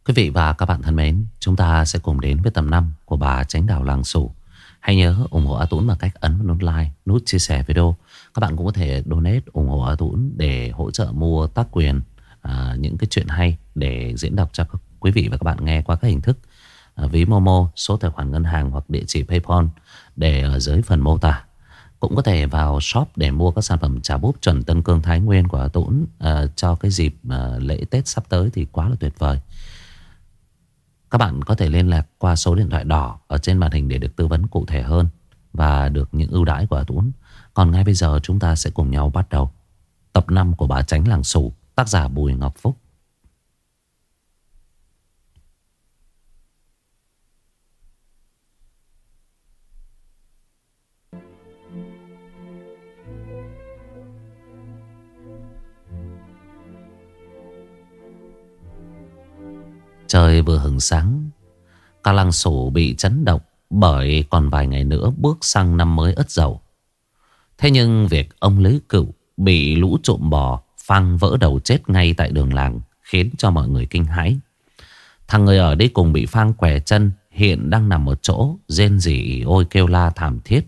Quý vị và các bạn thân mến, chúng ta sẽ cùng đến với tầm 5 của bà Chánh Đào Làng Sủ. Hãy nhớ ủng hộ A Tũng bằng cách ấn vào nút like, nút chia sẻ video. Các bạn cũng có thể donate ủng hộ A Tũng để hỗ trợ mua tác quyền những cái chuyện hay để diễn đọc cho các quý vị và các bạn nghe qua các hình thức ví Momo, số tài khoản ngân hàng hoặc địa chỉ PayPal để ở dưới phần mô tả. Cũng có thể vào shop để mua các sản phẩm trà búp chuẩn Tân Cương Thái Nguyên của A Tũng cho cái dịp lễ Tết sắp tới thì quá là tuyệt vời. Các bạn có thể liên lạc qua số điện thoại đỏ ở trên màn hình để được tư vấn cụ thể hơn và được những ưu đãi của A Tũng. Còn ngay bây giờ chúng ta sẽ cùng nhau bắt đầu tập 5 của Bà Chánh Làng Sủ, tác giả Bùi Ngọc Phúc. Trời vừa hửng sáng, cả làng Sủ bị chấn động bởi còn vài ngày nữa bước sang năm mới Ất Dậu. Thế nhưng việc ông Lý Cựu bị lũ trộm bò phang vỡ đầu chết ngay tại đường làng khiến cho mọi người kinh hãi. Thằng người ở đây cùng bị phang què chân hiện đang nằm một chỗ rên rỉ ỉ ôi kêu la thảm thiết.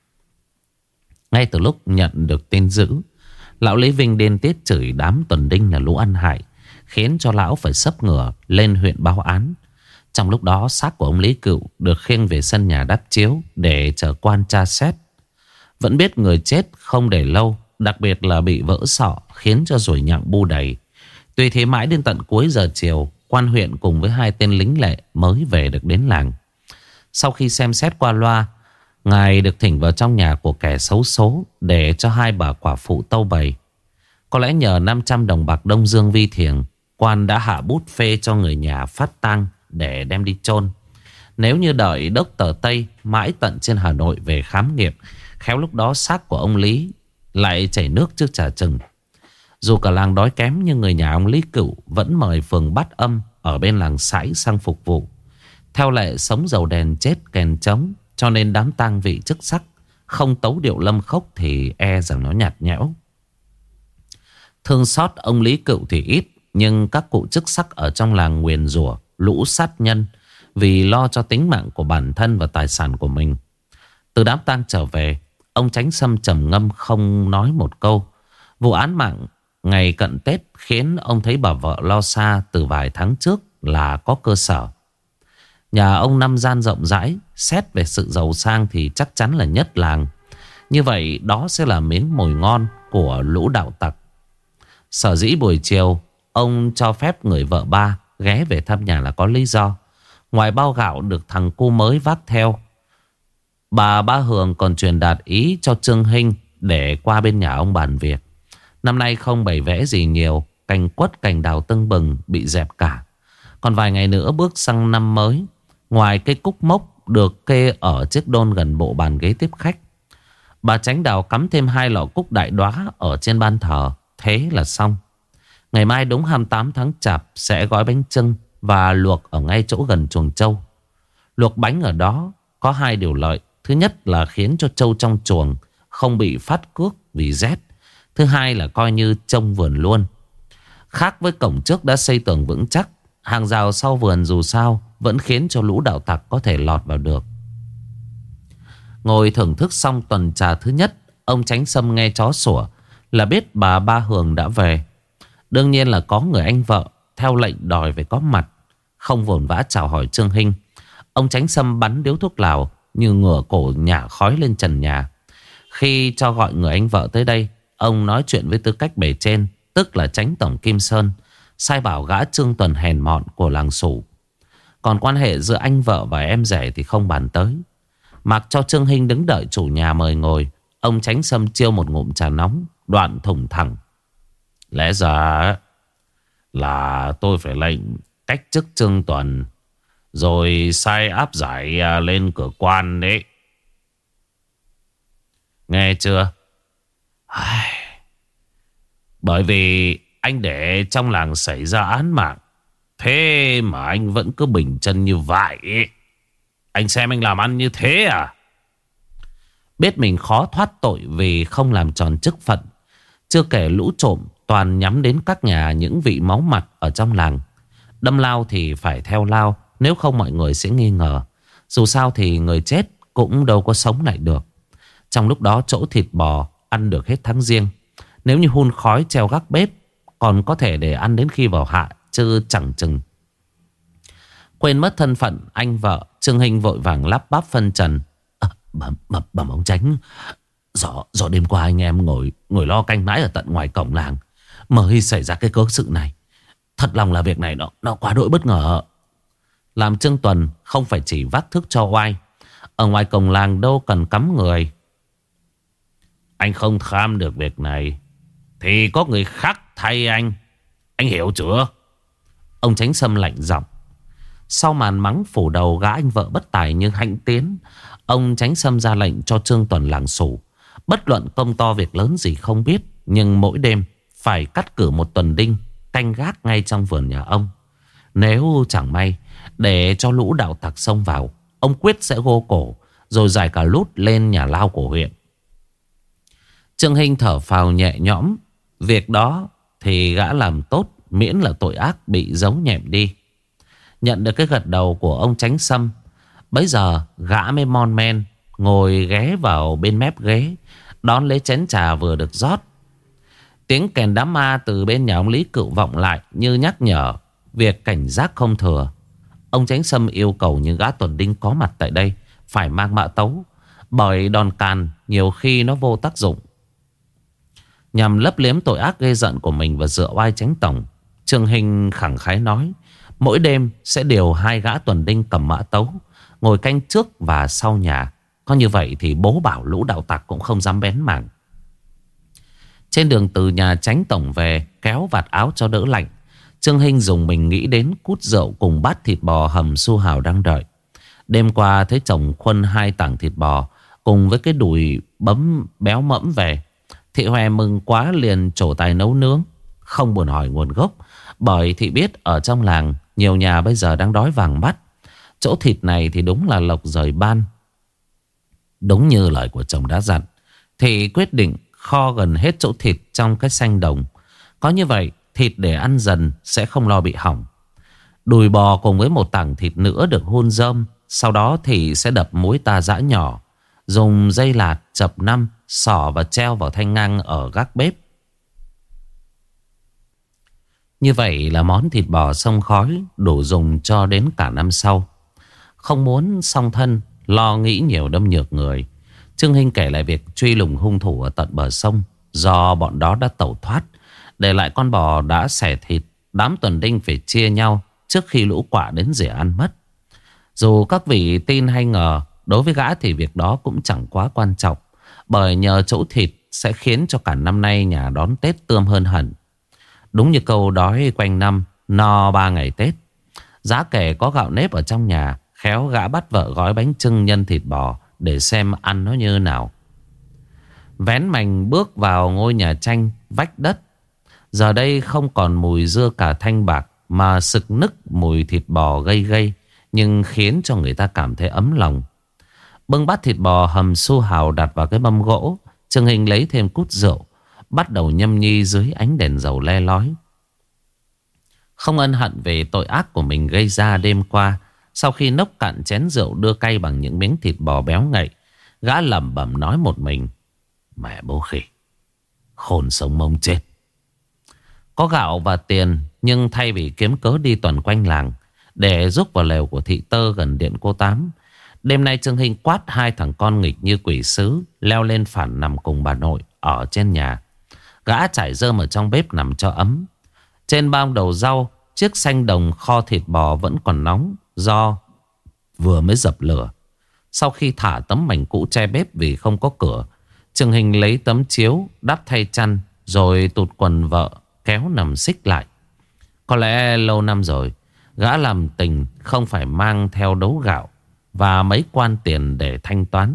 Ngay từ lúc nhận được tin dữ, lão Lý Vinh điên tiết chửi đám tuần đinh là lũ ăn hại, khiến cho lão phải xấp ngửa lên huyện báo án. Trong lúc đó xác của ông Lý Cựu được khiêng về sân nhà đắp chiếu để chờ quan tra xét. Vẫn biết người chết không để lâu, đặc biệt là bị vỡ sọ khiến cho ruồi nhặng bu đầy. Tuy thế mãi đến tận cuối giờ chiều, quan huyện cùng với hai tên lính lệ mới về được đến làng. Sau khi xem xét qua loa, ngài được thỉnh vào trong nhà của kẻ xấu số để cho hai bà quả phụ tâu bày. Có lẽ nhờ 500 đồng bạc Đông Dương vi thiềng, quan đã hạ bút phê cho người nhà phát tang để đem đi chôn. Nếu như đợi đốc tờ Tây mãi tận trên Hà Nội về khám nghiệm, khéo lúc đó xác của ông Lý lại chảy nước trước chả chừng. Dù cả làng đói kém nhưng người nhà ông Lý Cựu vẫn mời phường Bát Âm ở bên làng Sãi sang phục vụ. Theo lệ sống dầu đèn chết kèn trống, cho nên đám tang vị chức sắc không tấu điệu lâm khốc thì e rằng nó nhạt nhẽo. Thương xót ông Lý Cựu thì ít, nhưng các cụ chức sắc ở trong làng nguyền rủa lũ sát nhân vì lo cho tính mạng của bản thân và tài sản của mình. Từ đám tang trở về, ông Chánh Sâm trầm ngâm không nói một câu. Vụ án mạng ngày cận Tết khiến ông thấy bà vợ lo xa từ vài tháng trước là có cơ sở. Nhà ông năm gian rộng rãi, xét về sự giàu sang thì chắc chắn là nhất làng. Như vậy đó sẽ là miếng mồi ngon của lũ đạo tặc. Sở dĩ buổi chiều ông cho phép người vợ ba ghé về thăm nhà là có lý do. Ngoài bao gạo được thằng cu mới vác theo, bà Ba Hường còn truyền đạt ý cho Trương Hinh để qua bên nhà ông bàn việc. Năm nay không bày vẽ gì nhiều, cành quất cành đào tưng bừng bị dẹp cả. Còn vài ngày nữa bước sang năm mới, ngoài cây cúc mốc được kê ở chiếc đôn gần bộ bàn ghế tiếp khách, bà Chánh Đào cắm thêm 2 lọ cúc đại đóa ở trên ban thờ. Thế là xong. Ngày mai đúng 28 tháng Chạp sẽ gói bánh chưng và luộc ở ngay chỗ gần chuồng trâu. Luộc bánh ở đó có 2 điều lợi. Thứ nhất là khiến cho trâu trong chuồng không bị phát cước vì rét. Thứ hai là coi như trông vườn luôn. Khác với cổng trước đã xây tường vững chắc, hàng rào sau vườn dù sao vẫn khiến cho lũ đạo tặc có thể lọt vào được. Ngồi thưởng thức xong tuần trà thứ nhất, ông Chánh Sâm nghe chó sủa là biết bà Ba Hường đã về. Đương nhiên là có người anh vợ theo lệnh đòi phải có mặt. Không vồn vã chào hỏi Trương Hinh, ông Chánh Sâm bắn điếu thuốc lào như ngửa cổ nhả khói lên trần nhà. Khi cho gọi người anh vợ tới đây, ông nói chuyện với tư cách bề trên, tức là Chánh Tổng Kim Sơn, sai bảo gã Trương Tuần hèn mọn của làng Sủ. Còn quan hệ giữa anh vợ và em rể thì không bàn tới. Mặc cho Trương Hinh đứng đợi chủ nhà mời ngồi, ông Chánh Sâm chiêu một ngụm trà nóng, đoạn thủng thẳng. Lẽ ra là tôi phải lệnh cách chức Trương Tuần, rồi sai áp giải lên cửa quan đấy. Nghe chưa? Bởi vì anh để trong làng xảy ra án mạng, thế mà anh vẫn cứ bình chân như vậy. Anh xem anh làm ăn như thế à? Biết mình khó thoát tội vì không làm tròn chức phận. Chưa kể lũ trộm toàn nhắm đến các nhà những vị máu mặt ở trong làng. Đâm lao thì phải theo lao, nếu không mọi người sẽ nghi ngờ. Dù sao thì người chết cũng đâu có sống lại được. Trong lúc đó chỗ thịt bò ăn được hết tháng Giêng. Nếu như hun khói treo gác bếp, còn có thể để ăn đến khi vào hạ, chứ chẳng chừng. Quên mất thân phận anh vợ, Trương Hinh vội vàng lắp bắp phân trần. Bẩm ông Chánh, do đêm qua anh em ngồi lo canh mãi ở tận ngoài cổng làng mới xảy ra cái cớ sự này. Thật lòng là việc này nó quá đỗi bất ngờ. Làm Trương Tuần không phải chỉ vác thức cho oai. Ở ngoài cổng làng đâu cần cắm người. Anh không tham được việc này thì có người khác thay anh. Anh hiểu chưa? Ông Chánh Sâm lạnh giọng. Sau màn mắng phủ đầu gã anh vợ bất tài như Hạnh Tiến, ông Chánh Sâm ra lệnh cho Trương Tuần làng Sủ. Bất luận công to việc lớn gì không biết, nhưng mỗi đêm phải cắt cử một tuần đinh canh gác ngay trong vườn nhà ông. Nếu chẳng may để cho lũ đạo tặc xông vào, ông quyết sẽ gô cổ rồi giải cả lút lên nhà lao của huyện. Trương Hinh thở phào nhẹ nhõm. Việc đó thì gã làm tốt, miễn là tội ác bị giấu nhẹm đi. Nhận được cái gật đầu của ông Chánh Sâm, bấy giờ gã mới mon men ngồi ghé vào bên mép ghế, đón lấy chén trà vừa được rót. Tiếng kèn đám ma từ bên nhà ông Lý Cựu vọng lại như nhắc nhở việc cảnh giác không thừa. Ông Chánh Sâm yêu cầu những gã tuần đinh có mặt tại đây phải mang mã tấu, bởi đòn càn nhiều khi nó vô tác dụng. Nhằm lấp liếm tội ác gây giận của mình và dựa oai Chánh Tổng, Trương Hinh khẳng khái nói mỗi đêm sẽ điều 2 gã tuần đinh cầm mã tấu ngồi canh trước và sau nhà. Có như vậy thì bố bảo lũ đạo tặc cũng không dám bén mảng. Trên đường từ nhà Chánh Tổng về, kéo vạt áo cho đỡ lạnh, Trương Hinh dùng mình nghĩ đến cút rượu cùng bát thịt bò hầm su hào đang đợi. Đêm qua thấy chồng khuân 2 tảng thịt bò cùng với cái đùi bấm béo mẫm về, thị Hòe mừng quá liền trổ tài nấu nướng, không buồn hỏi nguồn gốc, bởi thị biết ở trong làng nhiều nhà bây giờ đang đói vàng mắt. Chỗ thịt này thì đúng là lộc rời ban. Đúng như lời của chồng đã dặn, thì quyết định kho gần hết chỗ thịt trong cái xanh đồng. Có như vậy thịt để ăn dần sẽ không lo bị hỏng. Đùi bò cùng với một tảng thịt nữa được hun rơm. Sau đó thì sẽ đập muối ta giã nhỏ, dùng dây lạt chập 5 xỏ và treo vào thanh ngang ở gác bếp. Như vậy là món thịt bò xông khói đủ dùng cho đến cả năm sau. Không muốn song thân, lo nghĩ nhiều đâm nhược người, Trương Hinh kể lại việc truy lùng hung thủ ở tận bờ sông. Do bọn đó đã tẩu thoát, để lại con bò đã xẻ thịt, đám tuần đinh phải chia nhau trước khi lũ quạ đến rỉa ăn mất. Dù các vị tin hay ngờ, đối với gã thì việc đó cũng chẳng quá quan trọng, bởi nhờ chỗ thịt sẽ khiến cho cả năm nay nhà đón Tết tươm hơn hẳn. Đúng như câu đói quanh năm, no 3 ngày Tết. Giá kể có gạo nếp ở trong nhà, khéo gã bắt vợ gói bánh chưng nhân thịt bò để xem ăn nó như nào. Vén mành bước vào ngôi nhà tranh vách đất. Giờ đây không còn mùi dưa cà thanh bạc, mà sực nức mùi thịt bò gây gây, nhưng khiến cho người ta cảm thấy ấm lòng. Bưng bát thịt bò hầm su hào đặt vào cái mâm gỗ, Trương Hinh lấy thêm cút rượu, bắt đầu nhâm nhi dưới ánh đèn dầu le lói. Không ân hận về tội ác của mình gây ra đêm qua, sau khi nốc cạn chén rượu đưa cay bằng những miếng thịt bò béo ngậy, gã lẩm bẩm nói một mình: mẹ bố khỉ, khôn sống mông chết. Có gạo và tiền, nhưng thay vì kiếm cớ đi tuần quanh làng để rúc vào lều của thị Tơ gần điện cô Tám, đêm nay Trương Hinh quát 2 thằng con nghịch như quỷ sứ leo lên phản nằm cùng bà nội ở trên nhà. Gã trải rơm ở trong bếp nằm cho ấm. Trên bao đầu rau, chiếc xanh đồng kho thịt bò vẫn còn nóng do vừa mới dập lửa. Sau khi thả tấm mảnh cũ che bếp vì không có cửa, Trương Hinh lấy tấm chiếu đắp thay chăn, rồi tụt quần vợ kéo nằm xích lại. Có lẽ lâu năm rồi gã làm tình không phải mang theo đấu gạo và mấy quan tiền để thanh toán.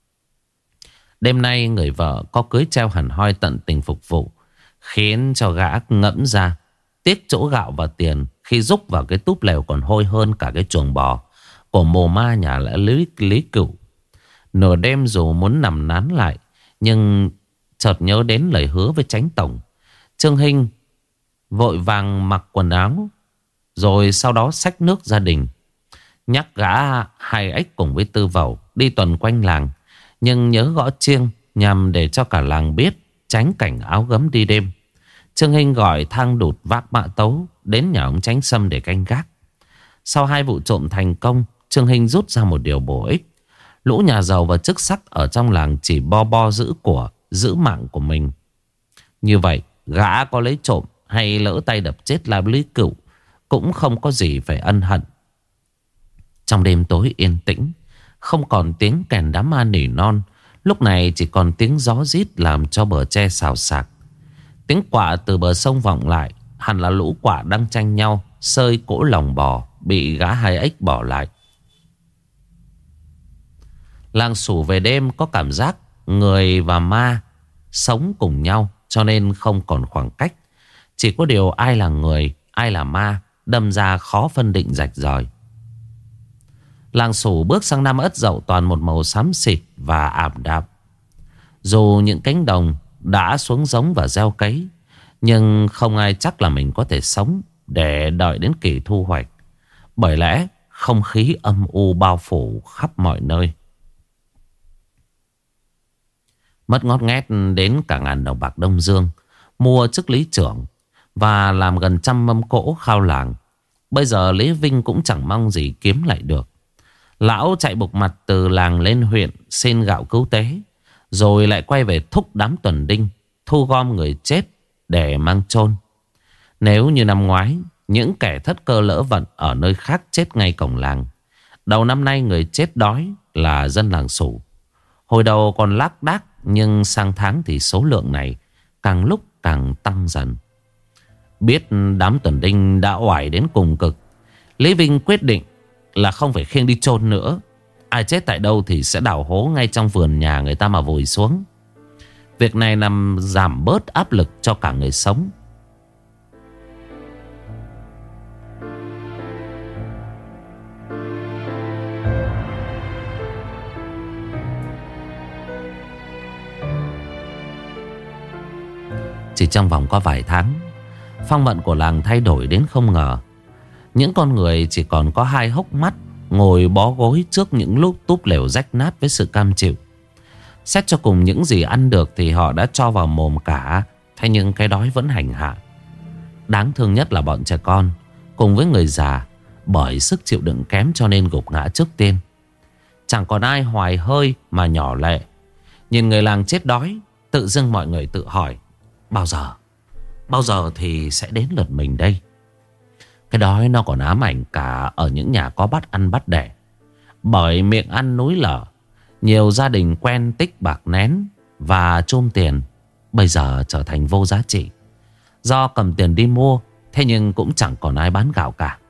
Đêm nay người vợ có cưới treo hẳn hoi tận tình phục vụ, khiến cho gã ngẫm ra tiếc chỗ gạo và tiền khi rúc vào cái túp lều còn hôi hơn cả cái chuồng bò của mồ ma nhà lẽ Lý Cựu. Nửa đêm dù muốn nằm nán lại, nhưng chợt nhớ đến lời hứa với Chánh Tổng, Trương Hinh vội vàng mặc quần áo rồi sau đó xách nước gia đình. Nhắc gã Hai Ếch cùng với Tư Vẩu đi tuần quanh làng, nhưng nhớ gõ chiêng nhằm để cho cả làng biết, tránh cảnh áo gấm đi đêm. Trương Hinh gọi Thang Đụt vác mã tấu đến nhà ông Chánh Sâm để canh gác. Sau 2 vụ trộm thành công, Trương Hinh rút ra một điều bổ ích. Lũ nhà giàu và chức sắc ở trong làng chỉ bo bo giữ mạng của mình. Như vậy, gã có lấy trộm hay lỡ tay đập chết Lam Lý Cửu cũng không có gì phải ân hận. Trong đêm tối yên tĩnh, không còn tiếng kèn đám ma nỉ non. Lúc này chỉ còn tiếng gió rít làm cho bờ tre xào xạc. Tiếng quạ từ bờ sông vọng lại, hẳn là lũ quạ đang tranh nhau sơi cỗ lòng bò bị gã Hai Ếch bỏ lại. Làng Sủ về đêm có cảm giác người và ma sống cùng nhau, cho nên không còn khoảng cách. Chỉ có điều ai là người, ai là ma, đâm ra khó phân định rạch ròi. Làng Sủ bước sang năm Ất Dậu toàn một màu xám xịt và ảm đạm. Dù những cánh đồng đã xuống giống và gieo cấy, nhưng không ai chắc là mình có thể sống để đợi đến kỳ thu hoạch. Bởi lẽ không khí âm u bao phủ khắp mọi nơi. Mất ngót nghét đến cả ngàn đồng bạc Đông Dương mua chức lý trưởng và làm gần 100 mâm cỗ khao làng. Bây giờ Lý Vinh cũng chẳng mong gì kiếm lại được. Lão chạy bục mặt từ làng lên huyện xin gạo cứu tế, rồi lại quay về thúc đám tuần đinh thu gom người chết để mang chôn. Nếu như năm ngoái những kẻ thất cơ lỡ vận ở nơi khác chết ngay cổng làng, đầu năm nay người chết đói là dân làng Sủ. Hồi đầu còn lác đác, nhưng sang tháng thì số lượng này càng lúc càng tăng dần. Biết đám tuần đinh đã oải đến cùng cực, Lý Vinh quyết định là không phải khiêng đi chôn nữa. Ai chết tại đâu thì sẽ đào hố ngay trong vườn nhà người ta mà vùi xuống. Việc này làm giảm bớt áp lực cho cả người sống. Chỉ trong vòng có vài tháng, phong vận của làng thay đổi đến không ngờ. Những con người chỉ còn có 2 hốc mắt, ngồi bó gối trước những lúc túp lều rách nát với sự cam chịu. Xét cho cùng những gì ăn được thì họ đã cho vào mồm cả, thế nhưng cái đói vẫn hành hạ. Đáng thương nhất là bọn trẻ con cùng với người già, bởi sức chịu đựng kém cho nên gục ngã trước tiên. Chẳng còn ai hoài hơi mà nhỏ lệ. Nhìn người làng chết đói, tự dưng mọi người tự hỏi, bao giờ thì sẽ đến lượt mình đây? Cái đói nó còn ám ảnh cả ở những nhà có bát ăn bát đẻ. Bởi miệng ăn núi lở, nhiều gia đình quen tích bạc nén và chôm tiền bây giờ trở thành vô giá trị. Do cầm tiền đi mua, thế nhưng cũng chẳng còn ai bán gạo cả.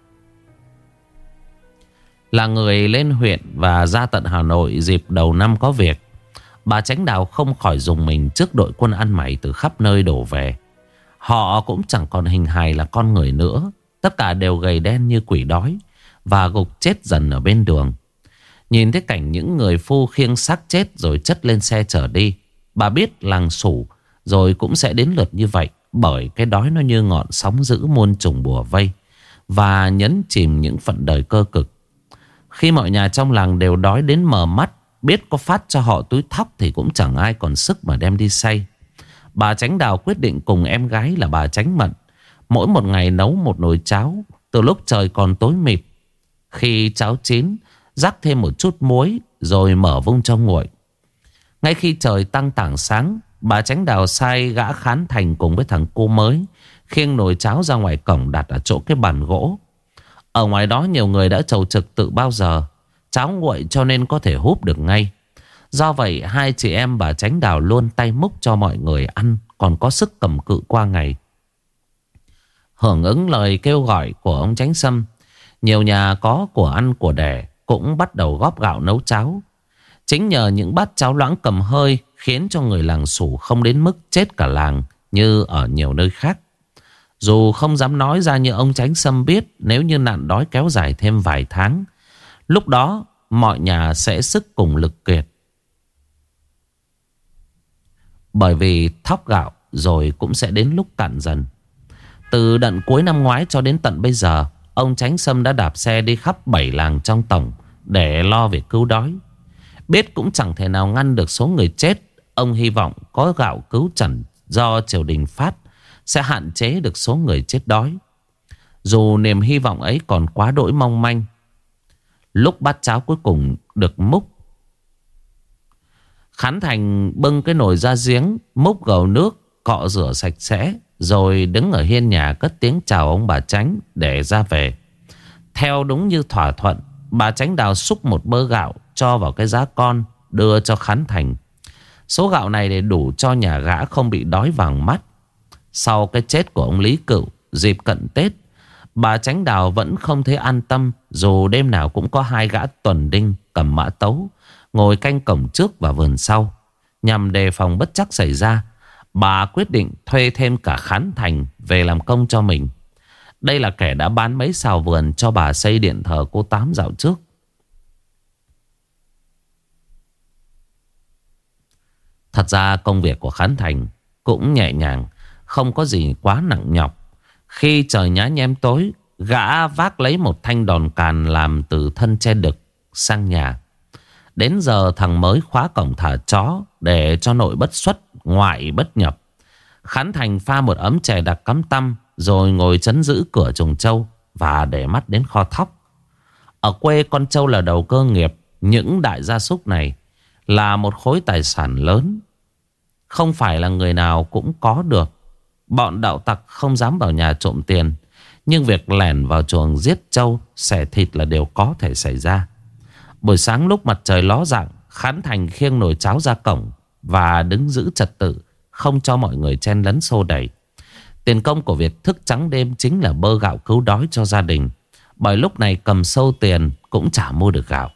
Là người lên huyện và ra tận Hà Nội dịp đầu năm có việc, bà Chánh Đào không khỏi rùng mình trước đội quân ăn mày từ khắp nơi đổ về. Họ cũng chẳng còn hình hài là con người nữa. Tất cả đều gầy đen như quỷ đói và gục chết dần ở bên đường. Nhìn thấy cảnh những người phu khiêng xác chết rồi chất lên xe chở đi, bà biết làng Sủ rồi cũng sẽ đến lượt như vậy. Bởi cái đói nó như ngọn sóng dữ muôn trùng bùa vây và nhấn chìm những phận đời cơ cực. Khi mọi nhà trong làng đều đói đến mờ mắt, biết có phát cho họ túi thóc thì cũng chẳng ai còn sức mà đem đi xay. Bà Chánh Đào quyết định cùng em gái là bà Chánh Mận mỗi một ngày nấu một nồi cháo từ lúc trời còn tối mịt. Khi cháo chín, rắc thêm một chút muối rồi mở vung cho nguội. Ngay khi trời tăng tảng sáng, bà Chánh Đào sai gã Khán Thành cùng với thằng cô mới khiêng nồi cháo ra ngoài cổng đặt ở chỗ cái bàn gỗ. Ở ngoài đó nhiều người đã chầu trực từ bao giờ. Cháo nguội cho nên có thể húp được ngay. Do vậy hai chị em bà Chánh Đào luôn tay múc cho mọi người ăn, còn có sức cầm cự qua ngày. Hưởng ứng lời kêu gọi của ông Chánh Sâm, nhiều nhà có của ăn của đẻ cũng bắt đầu góp gạo nấu cháo. Chính nhờ những bát cháo loãng cầm hơi khiến cho người làng Sủ không đến mức chết cả làng như ở nhiều nơi khác. Dù không dám nói ra như ông Chánh Sâm biết, nếu như nạn đói kéo dài thêm vài tháng, lúc đó mọi nhà sẽ sức cùng lực kiệt. Bởi vì thóc gạo rồi cũng sẽ đến lúc cạn dần. Từ đợt cuối năm ngoái cho đến tận bây giờ, ông Chánh Sâm đã đạp xe đi khắp 7 làng trong tổng để lo việc cứu đói. Biết cũng chẳng thể nào ngăn được số người chết, ông hy vọng có gạo cứu trần do triều đình phát sẽ hạn chế được số người chết đói. Dù niềm hy vọng ấy còn quá đỗi mong manh, lúc bát cháo cuối cùng được múc, Khán Thành bưng cái nồi ra giếng, múc gầu nước, cọ rửa sạch sẽ, rồi đứng ở hiên nhà cất tiếng chào ông bà Chánh để ra về. Theo đúng như thỏa thuận, bà Chánh Đào xúc một bơ gạo cho vào cái giá con đưa cho Khán Thành. Số gạo này để đủ cho nhà gã không bị đói vàng mắt. Sau cái chết của ông Lý Cựu dịp cận Tết, bà Chánh Đào vẫn không thấy an tâm, dù đêm nào cũng có 2 gã tuần đinh cầm mã tấu ngồi canh cổng trước và vườn sau. Nhằm đề phòng bất trắc xảy ra, bà quyết định thuê thêm cả Khán Thành về làm công cho mình. Đây là kẻ đã bán mấy sào vườn cho bà xây điện thờ cô Tám dạo trước. Thật ra công việc của Khán Thành cũng nhẹ nhàng, không có gì quá nặng nhọc. Khi trời nhá nhem tối, gã vác lấy một thanh đòn càn làm từ thân tre đực sang nhà. Đến giờ thằng mới khóa cổng thả chó để cho nội bất xuất, ngoại bất nhập. Khán Thành pha một ấm chè đặc cắm tăm, rồi ngồi trấn giữ cửa chuồng trâu và để mắt đến kho thóc. Ở quê con trâu là đầu cơ nghiệp. Những đại gia súc này là một khối tài sản lớn, không phải là người nào cũng có được. Bọn đạo tặc không dám vào nhà trộm tiền, nhưng việc lẻn vào chuồng giết trâu, xẻ thịt là điều có thể xảy ra. Buổi sáng lúc mặt trời ló dạng, Khán Thành khiêng nồi cháo ra cổng và đứng giữ trật tự, không cho mọi người chen lấn xô đẩy. Tiền công của việc thức trắng đêm chính là bơ gạo cứu đói cho gia đình, bởi lúc này cầm sâu tiền cũng chả mua được gạo.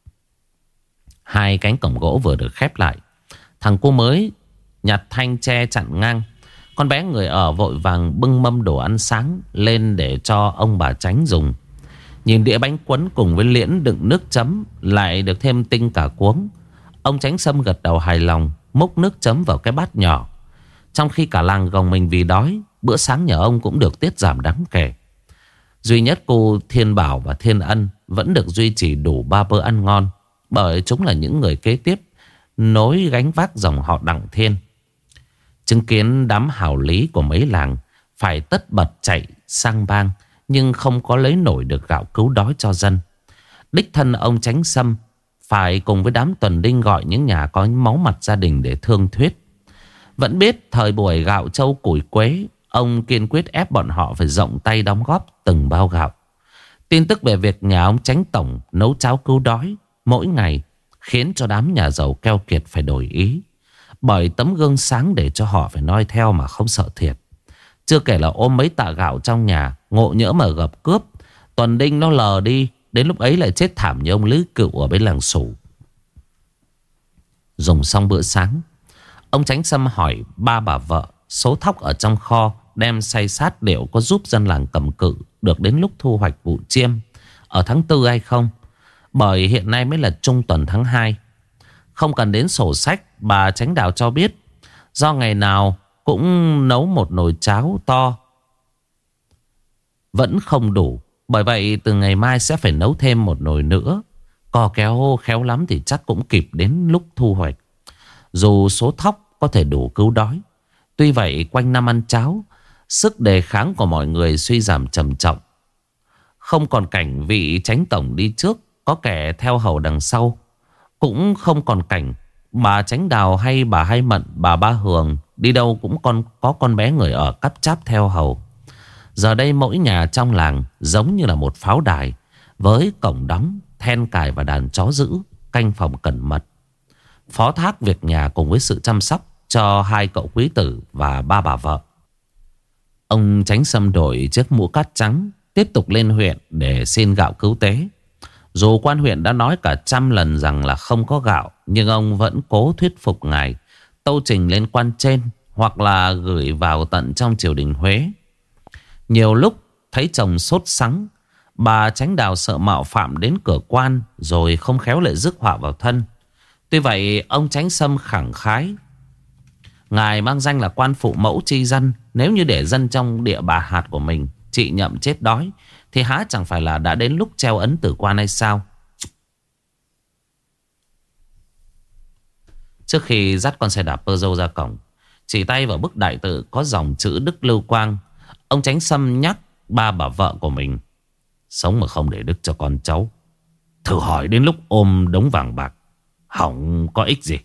2 cánh cổng gỗ vừa được khép lại, thằng cu mới nhặt thanh tre chặn ngang. Con bé người ở vội vàng bưng mâm đồ ăn sáng lên để cho ông bà Chánh dùng. Nhìn đĩa bánh cuốn cùng với liễn đựng nước chấm lại được thêm tinh cả cuống, ông Chánh Sâm gật đầu hài lòng, múc nước chấm vào cái bát nhỏ. Trong khi cả làng gồng mình vì đói, bữa sáng nhà ông cũng được tiết giảm đáng kể. Duy nhất cô Thiên Bảo và Thiên Ân vẫn được duy trì đủ 3 bữa ăn ngon, bởi chúng là những người kế tiếp nối gánh vác dòng họ Đặng Thiên. Chứng kiến đám hào lý của mấy làng phải tất bật chạy sang bang, nhưng không có lấy nổi được gạo cứu đói cho dân. Đích thân ông Chánh Sâm phải cùng với đám tuần đinh gọi những nhà có máu mặt gia đình để thương thuyết. Vẫn biết thời buổi gạo trâu củi quế, ông kiên quyết ép bọn họ phải rộng tay đóng góp từng bao gạo. Tin tức về việc nhà ông Chánh Tổng nấu cháo cứu đói mỗi ngày khiến cho đám nhà giàu keo kiệt phải đổi ý, bởi tấm gương sáng để cho họ phải noi theo mà không sợ thiệt. Chưa kể là ôm mấy tạ gạo trong nhà, ngộ nhỡ mà gặp cướp, tuần đinh nó lờ đi, đến lúc ấy lại chết thảm như ông Lý Cựu ở bên làng Sủ. Dùng xong bữa sáng, ông Chánh Sâm hỏi ba bà vợ số thóc ở trong kho đem xay sát liệu có giúp dân làng cầm cự được đến lúc thu hoạch vụ chiêm ở tháng 4 hay không. Bởi hiện nay mới là trung tuần tháng 2. Không cần đến sổ sách, bà Chánh Đào cho biết do ngày nào cũng nấu một nồi cháo to vẫn không đủ. Bởi vậy từ ngày mai sẽ phải nấu thêm một nồi nữa. Cò kéo khéo lắm thì chắc cũng kịp đến lúc thu hoạch. Dù số thóc có thể đủ cứu đói, tuy vậy quanh năm ăn cháo, sức đề kháng của mọi người suy giảm trầm trọng. Không còn cảnh vị Chánh Tổng đi trước, có kẻ theo hầu đằng sau. Cũng không còn cảnh bà Chánh Đào hay bà Hai Mận, bà Ba Hường đi đâu cũng có con bé người ở cắp cháp theo hầu. Giờ đây mỗi nhà trong làng giống như là một pháo đài, với cổng đóng, then cài và đàn chó giữ canh phòng cẩn mật, phó thác việc nhà cùng với sự chăm sóc cho 2 cậu quý tử và 3 bà vợ. Ông Chánh Sâm đổi chiếc mũ cát trắng, tiếp tục lên huyện để xin gạo cứu tế. Dù quan huyện đã nói cả 100 lần rằng là không có gạo, nhưng ông vẫn cố thuyết phục ngài tâu trình lên quan trên, hoặc là gửi vào tận trong triều đình Huế. Nhiều lúc thấy chồng sốt sắng, bà Chánh Đào sợ mạo phạm đến cửa quan, rồi không khéo lại rước họa vào thân. Tuy vậy ông Chánh Sâm khẳng khái: ngài mang danh là quan phụ mẫu tri dân, nếu như để dân trong địa bà hạt của mình chịu nhậm chết đói thì há chẳng phải là đã đến lúc treo ấn tử quan hay sao? Trước khi dắt con xe đạp Peugeot ra cổng, chỉ tay vào bức đại tự có dòng chữ Đức Lưu Quang, ông Chánh Sâm nhắc ba bà vợ của mình: sống mà không để đức cho con cháu, thử hỏi đến lúc ôm đống vàng bạc hỏng có ích gì.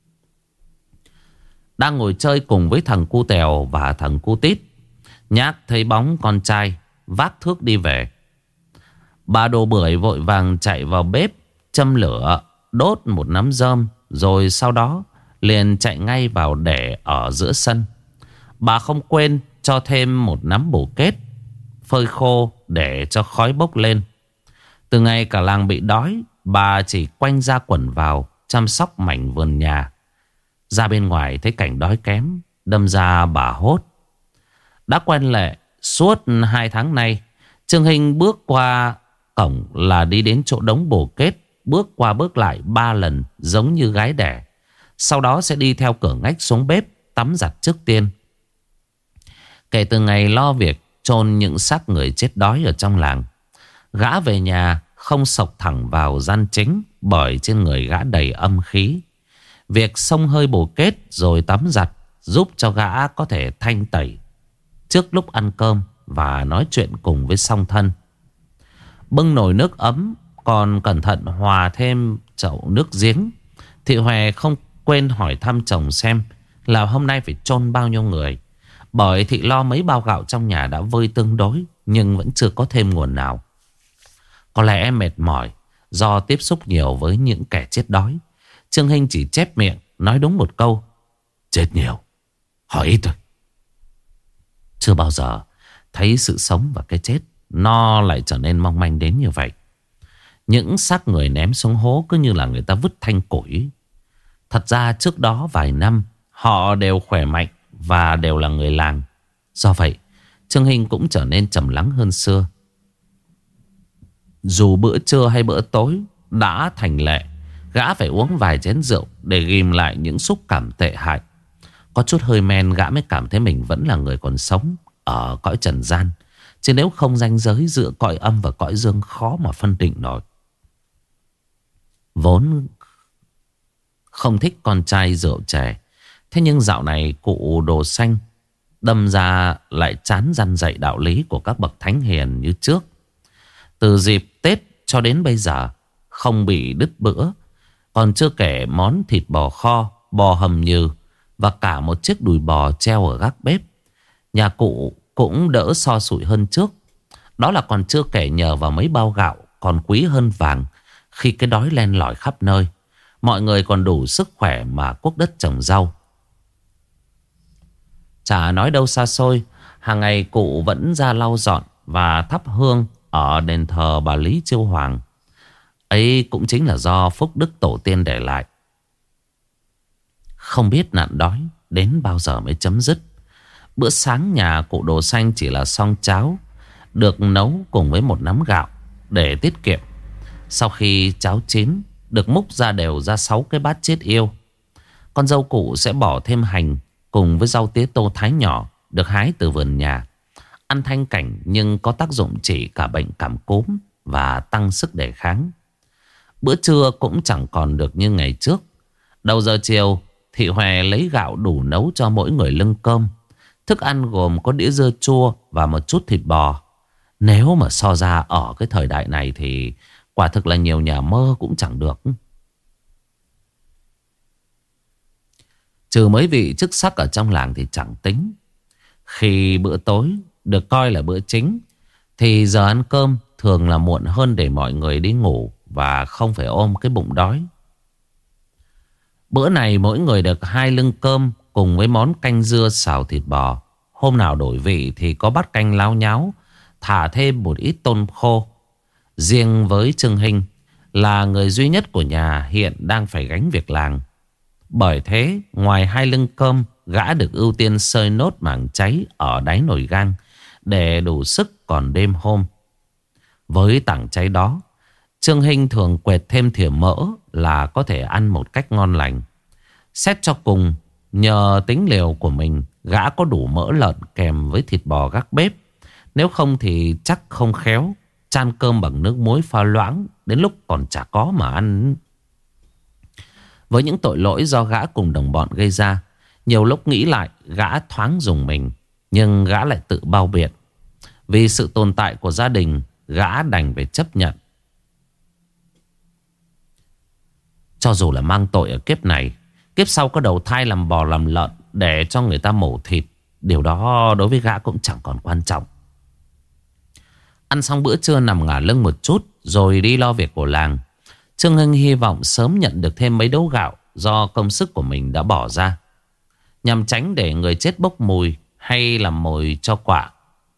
Đang ngồi chơi cùng với thằng cu Tèo và thằng cu Tít, Nhác thấy bóng con trai vác thước đi về. Bà Đồ Bưởi vội vàng chạy vào bếp châm lửa đốt một nắm rơm, rồi sau đó liền chạy ngay vào để ở giữa sân. Bà không quên cho thêm một nắm bổ kết phơi khô để cho khói bốc lên. Từ ngày cả làng bị đói, bà chỉ quanh ra quẩn vào chăm sóc mảnh vườn nhà. Ra bên ngoài thấy cảnh đói kém, đâm ra bà hốt. Đã quen lệ suốt 2 tháng nay, Trương Hinh bước qua cổng là đi đến chỗ đống bổ kết, bước qua bước lại 3 lần giống như gái đẻ. Sau đó sẽ đi theo cửa ngách xuống bếp tắm giặt trước tiên. Kể từ ngày lo việc chôn những xác người chết đói ở trong làng, gã về nhà không xộc thẳng vào gian chính, bởi trên người gã đầy âm khí. Việc xông hơi bổ kết rồi tắm giặt giúp cho gã có thể thanh tẩy trước lúc ăn cơm và nói chuyện cùng với song thân. Bưng nồi nước ấm, còn cẩn thận hòa thêm chậu nước giếng. Thị Hòe không quên hỏi thăm chồng xem là hôm nay phải chôn bao nhiêu người, bởi thị lo mấy bao gạo trong nhà đã vơi tương đối, nhưng vẫn chưa có thêm nguồn nào. Có lẽ mệt mỏi do tiếp xúc nhiều với những kẻ chết đói, Trương Hinh chỉ chép miệng nói đúng một câu: chết nhiều, hỏi ít thôi. Chưa bao giờ thấy sự sống và cái chết nó lại trở nên mong manh đến như vậy. Những xác người ném xuống hố cứ như là người ta vứt thanh củi. Thật ra trước đó vài năm họ đều khỏe mạnh và đều là người làng. Do vậy Trương Hinh cũng trở nên trầm lắng hơn xưa. Dù bữa trưa hay bữa tối đã thành lệ, gã phải uống vài chén rượu để ghim lại những xúc cảm tệ hại. Có chút hơi men gã mới cảm thấy mình vẫn là người còn sống ở cõi trần gian. Chứ nếu không, ranh giới giữa cõi âm và cõi dương khó mà phân định nổi. Vốn không thích con trai rượu chè, thế nhưng dạo này cụ Đồ Xanh đâm ra lại chán răn dạy đạo lý của các bậc thánh hiền như trước. Từ dịp Tết cho đến bây giờ không bị đứt bữa. Còn chưa kể món thịt bò kho, bò hầm nhừ và cả một chiếc đùi bò treo ở gác bếp. Nhà cụ cũng đỡ so sụi hơn trước. Đó là còn chưa kể nhờ vào mấy bao gạo còn quý hơn vàng khi cái đói len lỏi khắp nơi. Mọi người còn đủ sức khỏe mà cuốc đất trồng rau. Chả nói đâu xa xôi, hàng ngày cụ vẫn ra lau dọn và thắp hương ở đền thờ bà Lý Chiêu Hoàng. Ấy cũng chính là do phúc đức tổ tiên để lại. Không biết nạn đói đến bao giờ mới chấm dứt. Bữa sáng nhà cụ Đồ Xanh chỉ là xong cháo được nấu cùng với một nắm gạo để tiết kiệm. Sau khi cháo chín được múc ra đều ra 6 cái bát chiết yêu. Con dâu cụ sẽ bỏ thêm hành cùng với rau tía tô thái nhỏ được hái từ vườn nhà. Ăn thanh cảnh nhưng có tác dụng trị cả bệnh cảm cúm và tăng sức đề kháng. Bữa trưa cũng chẳng còn được như ngày trước. Đầu giờ chiều, thị Hòe lấy gạo đủ nấu cho mỗi người lưng cơm. Thức ăn gồm có đĩa dưa chua và một chút thịt bò. Nếu mà so ra ở cái thời đại này thì quả thực là nhiều nhà mơ cũng chẳng được. Trừ mấy vị chức sắc ở trong làng thì chẳng tính. Khi bữa tối được coi là bữa chính thì giờ ăn cơm thường là muộn hơn để mọi người đi ngủ và không phải ôm cái bụng đói. Bữa này mỗi người được 2 lưng cơm cùng với món canh dưa xào thịt bò. Hôm nào đổi vị thì có bát canh láo nháo, thả thêm một ít tôm khô. Riêng với Trương Hinh là người duy nhất của nhà hiện đang phải gánh việc làng. Bởi thế ngoài 2 lưng cơm, gã được ưu tiên sơi nốt mảng cháy ở đáy nồi gang để đủ sức còn đêm hôm. Với tảng cháy đó, Trương Hinh thường quệt thêm thìa mỡ là có thể ăn một cách ngon lành. Xét cho cùng, nhờ tính liều của mình, gã có đủ mỡ lợn kèm với thịt bò gác bếp, Nếu không thì chắc không khéo chan cơm bằng nước muối pha loãng, đến lúc còn chả có mà ăn. Với những tội lỗi do gã cùng đồng bọn gây ra, nhiều lúc nghĩ lại gã thoáng dùng mình, nhưng gã lại tự bao biện. Vì sự tồn tại của gia đình, gã đành phải chấp nhận. Cho dù là mang tội ở kiếp này, kiếp sau có đầu thai làm bò làm lợn để cho người ta mổ thịt, điều đó đối với gã cũng chẳng còn quan trọng. Ăn xong bữa trưa nằm ngả lưng một chút rồi đi lo việc của làng. Trương Hưng hy vọng sớm nhận được thêm mấy đấu gạo do công sức của mình đã bỏ ra, nhằm tránh để người chết bốc mùi hay làm mồi cho quạ.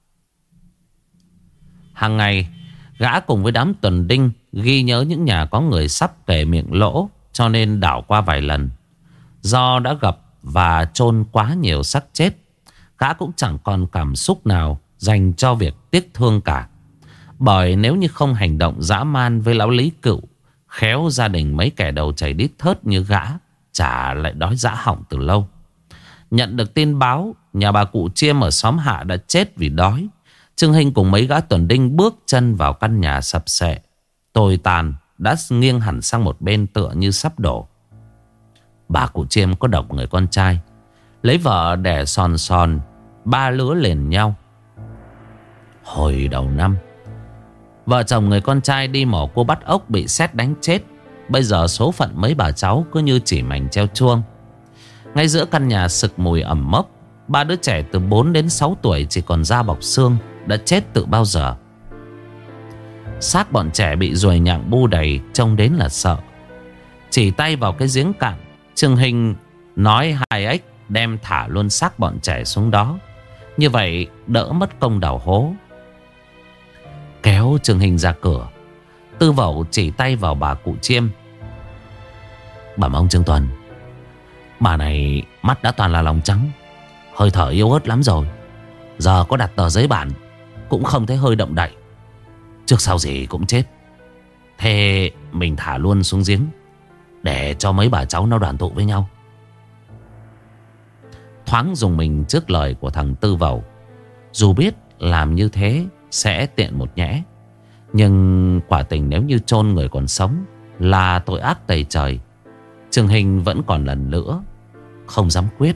Hàng ngày gã cùng với đám tuần đinh ghi nhớ những nhà có người sắp kề miệng lỗ, cho nên đảo qua vài lần. Do đã gặp và chôn quá nhiều xác chết, gã cũng chẳng còn cảm xúc nào dành cho việc tiếc thương cả. Bởi nếu như không hành động dã man với lão Lý Cựu, khéo gia đình mấy kẻ đầu chảy đít thớt như gã chả lại đói dã họng từ lâu. Nhận được tin báo nhà bà cụ Chiêm ở xóm Hạ đã chết vì đói, Trương Hinh cùng mấy gã tuần đinh bước chân vào căn nhà sập xệ tồi tàn đã nghiêng hẳn sang một bên tựa như sắp đổ. Bà cụ Chiêm có độc người con trai, lấy vợ đẻ sòn sòn, ba lứa liền nhau. Hồi đầu năm, vợ chồng người con trai đi mỏ cua bắt ốc bị sét đánh chết. Bây giờ số phận mấy bà cháu cứ như chỉ mảnh treo chuông. Ngay giữa căn nhà sực mùi ẩm mốc, ba đứa trẻ từ 4 đến 6 tuổi chỉ còn da bọc xương đã chết từ bao giờ. Xác bọn trẻ bị ruồi nhặng bu đầy, trông đến là sợ. Chỉ tay vào cái giếng cạn, Trương Hinh nói hai ếch đem thả luôn xác bọn trẻ xuống đó. Như vậy đỡ mất công đào hố. Kéo Trương Hinh ra cửa, Tư Vẩu chỉ tay vào bà cụ Chiêm. Bẩm ông Trương Tuần, bà này mắt đã toàn là lòng trắng, hơi thở yếu ớt lắm rồi. Giờ có đặt tờ giấy bản cũng không thấy hơi động đậy, trước sau gì cũng chết. Thế mình thả luôn xuống giếng để cho mấy bà cháu nó đoàn tụ với nhau. Thoáng dùng mình trước lời của thằng Tư Vẩu. Dù biết làm như thế sẽ tiện một nhẽ, nhưng quả tình nếu như chôn người còn sống là tội ác tày trời. Trương Hinh vẫn còn lần nữa không dám quyết.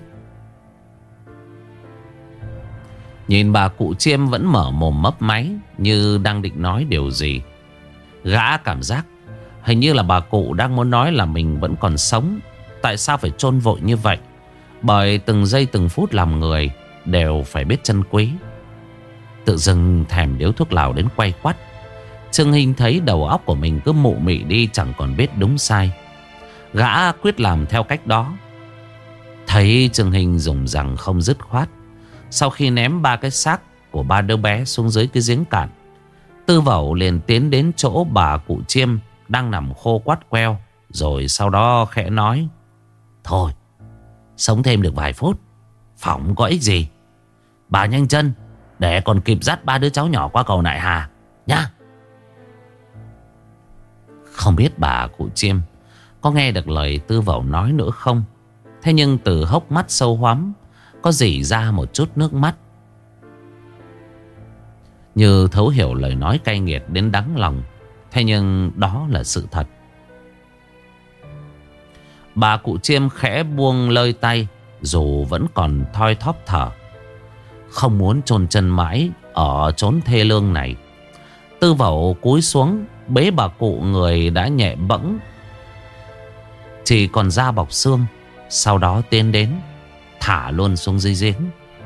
Nhìn bà cụ Chiêm vẫn mở mồm mấp máy như đang định nói điều gì. Gã cảm giác hình như là bà cụ đang muốn nói là mình vẫn còn sống. Tại sao phải chôn vội như vậy? Bởi từng giây từng phút làm người đều phải biết trân quý. Tự dưng thèm điếu thuốc lào đến quay quắt. Trương Hinh thấy đầu óc của mình cứ mụ mị đi, chẳng còn biết đúng sai. Gã quyết làm theo cách đó. Thấy Trương Hinh dùng rằng không dứt khoát, sau khi ném ba cái xác của ba đứa bé xuống dưới cái giếng cạn, Tư Vẩu liền tiến đến chỗ bà cụ Chiêm đang nằm khô quắt queo, rồi sau đó khẽ nói: thôi, sống thêm được vài phút phỏng có ích gì. Bà nhanh chân để còn kịp dắt ba đứa cháu nhỏ qua cầu Nại Hà nhá. Không biết bà cụ Chiêm có nghe được lời Tư Vẩu nói nữa không? Thế nhưng từ hốc mắt sâu hoắm có rỉ ra một chút nước mắt, như thấu hiểu lời nói cay nghiệt đến đắng lòng. Thế nhưng đó là sự thật. Bà cụ Chiêm khẽ buông lơi tay, dù vẫn còn thoi thóp thở. Không muốn chôn chân mãi ở chốn thê lương này. Tư Vẩu cúi xuống bế bà cụ, người đã nhẹ bẫng, chỉ còn da bọc xương. Sau đó tiến đến thả luôn xuống dưới giếng.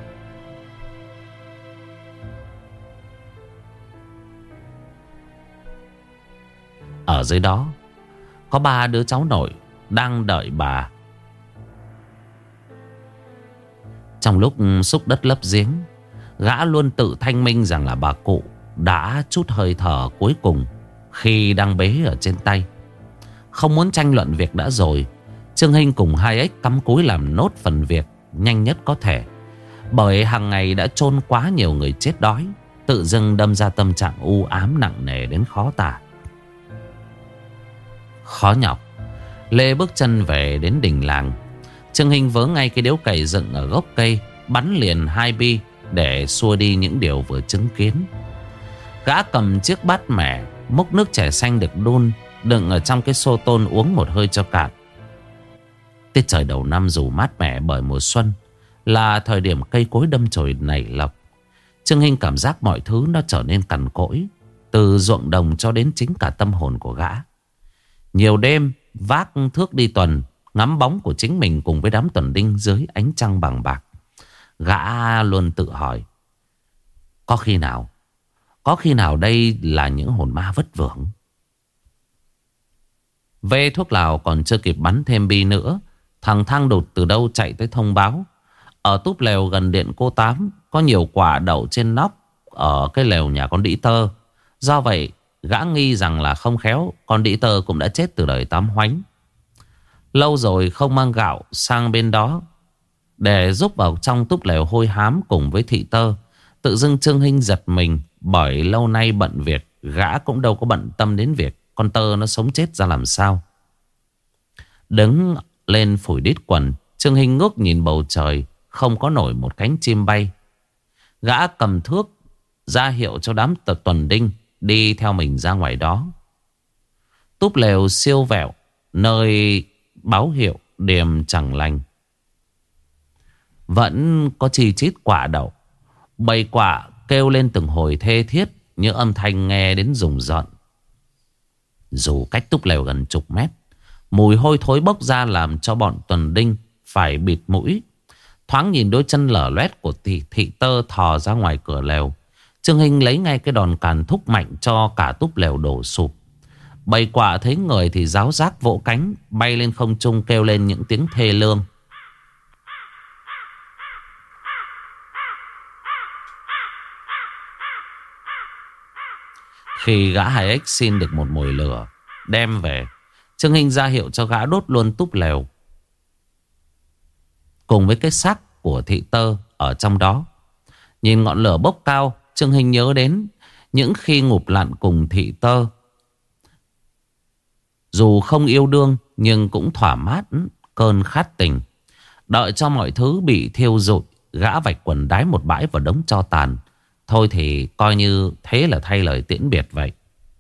Ở dưới đó có ba đứa cháu nội đang đợi bà. Trong lúc xúc đất lấp giếng, gã luôn tự thanh minh rằng là bà cụ đã trút hơi thở cuối cùng khi đang bế ở trên tay. Không muốn tranh luận việc đã rồi, Trương Hinh cùng hai ếch cắm cúi làm nốt phần việc nhanh nhất có thể. Bởi hàng ngày đã chôn quá nhiều người chết đói, tự dưng đâm ra tâm trạng u ám nặng nề đến khó tả. Khó nhọc, Lê bước chân về đến đình làng. Trương Hinh vớ ngay cái điếu cày dựng ở gốc cây, bắn liền hai bi để xua đi những điều vừa chứng kiến. Gã cầm chiếc bát mẻ, múc nước chè xanh được đun đựng ở trong cái xô tôn uống một hơi cho cạn. Tiết trời đầu năm dù mát mẻ bởi mùa xuân, là thời điểm cây cối đâm chồi nảy lộc. Trương Hinh cảm giác mọi thứ nó trở nên cằn cỗi, từ ruộng đồng cho đến chính cả tâm hồn của gã. Nhiều đêm vác thước đi tuần, ngắm bóng của chính mình cùng với đám tuần đinh dưới ánh trăng bằng bạc. Gã luôn tự hỏi, có khi nào đây là những hồn ma vất vưởng. Về thuốc lào còn chưa kịp bắn thêm bi nữa, thằng Thang Đụt từ đâu chạy tới thông báo. Ở túp lều gần điện cô Tám có nhiều quả đậu trên nóc ở cái lều nhà con Đĩ Tơ. Do vậy gã nghi rằng là không khéo con Đĩ Tơ cũng đã chết từ đời Tám Hoánh. Lâu rồi không mang gạo sang bên đó để giúp vào trong túp lều hôi hám cùng với thị Tơ. Tự dưng Trương Hinh giật mình, bởi lâu nay bận việc, gã cũng đâu có bận tâm đến việc con Tơ nó sống chết ra làm sao. Đứng lên phủi đít quần, Trương Hinh ngước nhìn bầu trời, không có nổi một cánh chim bay. Gã cầm thước ra hiệu cho đám tuần đinh đi theo mình ra ngoài đó. Túp lều siêu vẹo, nơi báo hiệu điềm chẳng lành. Vẫn có chi chít quả đậu. Bầy quả kêu lên từng hồi thê thiết, những âm thanh nghe đến rùng rợn. Dù cách túp lều gần chục mét, mùi hôi thối bốc ra làm cho bọn tuần đinh phải bịt mũi. Thoáng nhìn đôi chân lở loét của thị Tơ thò ra ngoài cửa lều, Trương Hinh lấy ngay cái đòn càn thúc mạnh cho cả túp lều đổ sụp. Bầy quả thấy người thì ráo rác vỗ cánh, bay lên không trung kêu lên những tiếng thê lương. Khi gã 2X xin được một mồi lửa đem về, Trương Hinh ra hiệu cho gã đốt luôn túp lều cùng với cái xác của thị Tơ ở trong đó. Nhìn ngọn lửa bốc cao, Trương Hinh nhớ đến những khi ngụp lặn cùng thị Tơ. Dù không yêu đương nhưng cũng thỏa mát cơn khát tình. Đợi cho mọi thứ bị thiêu rụi, gã vạch quần đái một bãi vào đống tro tàn. Thôi thì coi như thế là thay lời tiễn biệt vậy.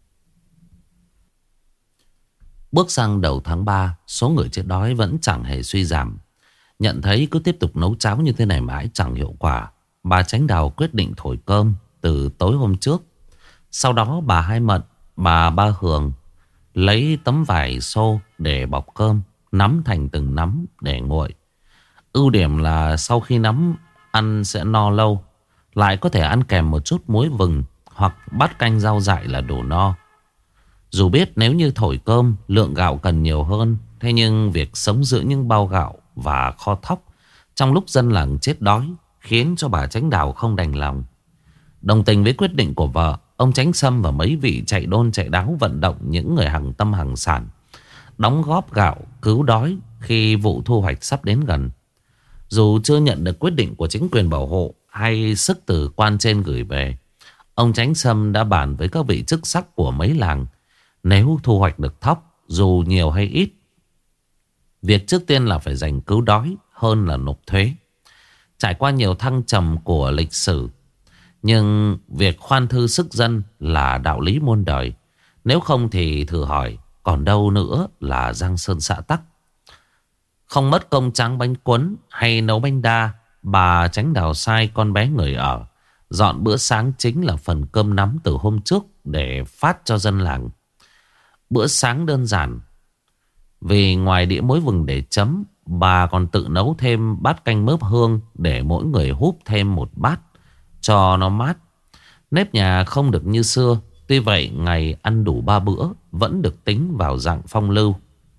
Bước sang đầu tháng 3, số người chết đói vẫn chẳng hề suy giảm. Nhận thấy cứ tiếp tục nấu cháo như thế này mãi chẳng hiệu quả, bà Chánh Đào quyết định thổi cơm từ tối hôm trước. Sau đó bà Hai Mận, bà Ba Hường lấy tấm vải xô để bọc cơm, nắm thành từng nắm để nguội. Ưu điểm là sau khi nắm ăn sẽ no lâu, lại có thể ăn kèm một chút muối vừng hoặc bát canh rau dại là đủ no. Dù biết nếu như thổi cơm lượng gạo cần nhiều hơn, thế nhưng việc sống giữa những bao gạo và kho thóc trong lúc dân làng chết đói khiến cho bà Chánh Đào không đành lòng. Đồng tình với quyết định của vợ, ông Chánh Sâm và mấy vị chạy đôn chạy đáo vận động những người hằng tâm hằng sản đóng góp gạo cứu đói khi vụ thu hoạch sắp đến gần. Dù chưa nhận được quyết định của chính quyền bảo hộ hay sức từ quan trên gửi về, ông Chánh Sâm đã bàn với các vị chức sắc của mấy làng, nếu thu hoạch được thóc dù nhiều hay ít, việc trước tiên là phải dành cứu đói hơn là nộp thuế. Trải qua nhiều thăng trầm của lịch sử, nhưng việc khoan thư sức dân là đạo lý muôn đời. Nếu không thì thử hỏi còn đâu nữa là giang sơn xã tắc. Không mất công tráng bánh cuốn hay nấu bánh đa, bà Chánh Đào sai con bé người ở dọn bữa sáng chính là phần cơm nắm từ hôm trước để phát cho dân làng. Bữa sáng đơn giản, vì ngoài đĩa muối vừng để chấm, bà còn tự nấu thêm bát canh mớp hương để mỗi người húp thêm một bát cho nó mát. Nếp nhà không được như xưa, tuy vậy ngày ăn đủ 3 bữa vẫn được tính vào dạng phong lưu.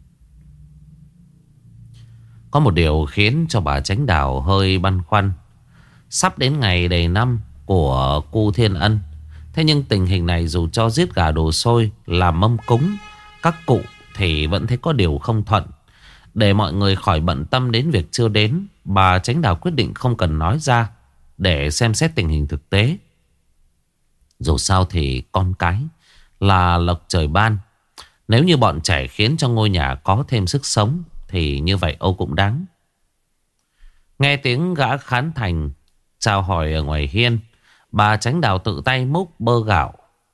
Có một điều khiến cho bà Chánh Đào hơi băn khoăn. Sắp đến ngày đầy năm của cu Thiên Ân, thế nhưng tình hình này dù cho giết gà đồ xôi làm mâm cúng các cụ thì vẫn thấy có điều không thuận. Để mọi người khỏi bận tâm đến việc chưa đến, bà Chánh Đào quyết định không cần nói ra để xem xét tình hình thực tế. Dù sao thì con cái là lộc trời ban. Nếu như bọn trẻ khiến cho ngôi nhà có thêm sức sống thì như vậy Âu cũng đáng. Nghe tiếng gã khán thành chào hỏi ở ngoài hiên. Bà Chánh Đào tự tay múc bơ gạo,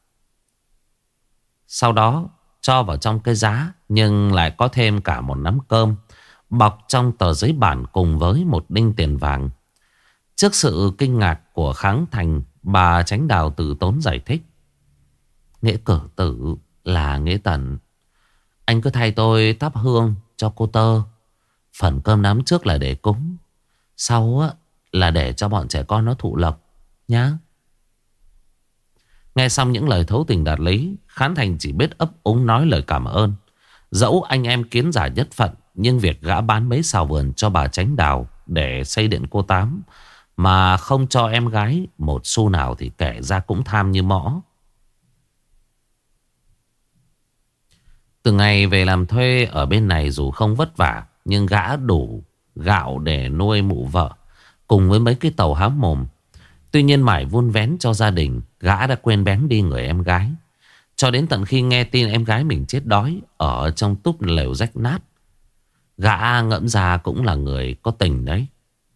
sau đó cho vào trong cái giá, nhưng lại có thêm cả một nắm cơm bọc trong tờ giấy bản cùng với một đinh tiền vàng. Trước sự kinh ngạc của Kháng Thành, bà Chánh Đào từ tốn giải thích. Nghĩa cử tử là nghĩa tận. Anh cứ thay tôi thắp hương cho cô Tơ. Phần cơm nắm trước là để cúng, sau á là để cho bọn trẻ con nó thụ lộc nhá. Nghe xong những lời thấu tình đạt lý, Khán Thành chỉ biết ấp úng nói lời cảm ơn. Dẫu anh em kiến giả nhất phận, nhưng việc gã bán mấy sào vườn cho bà Chánh Đào để xây điện cô Tám mà không cho em gái một xu nào thì kể ra cũng tham như mõ. Từ ngày về làm thuê ở bên này, dù không vất vả, nhưng gã đủ gạo để nuôi mụ vợ cùng với mấy cái tàu há mồm. Tuy nhiên mải vun vén cho gia đình, gã đã quên bén đi người em gái. Cho đến tận khi nghe tin em gái mình chết đói ở trong túp lều rách nát, gã ngẫm ra cũng là người có tình đấy.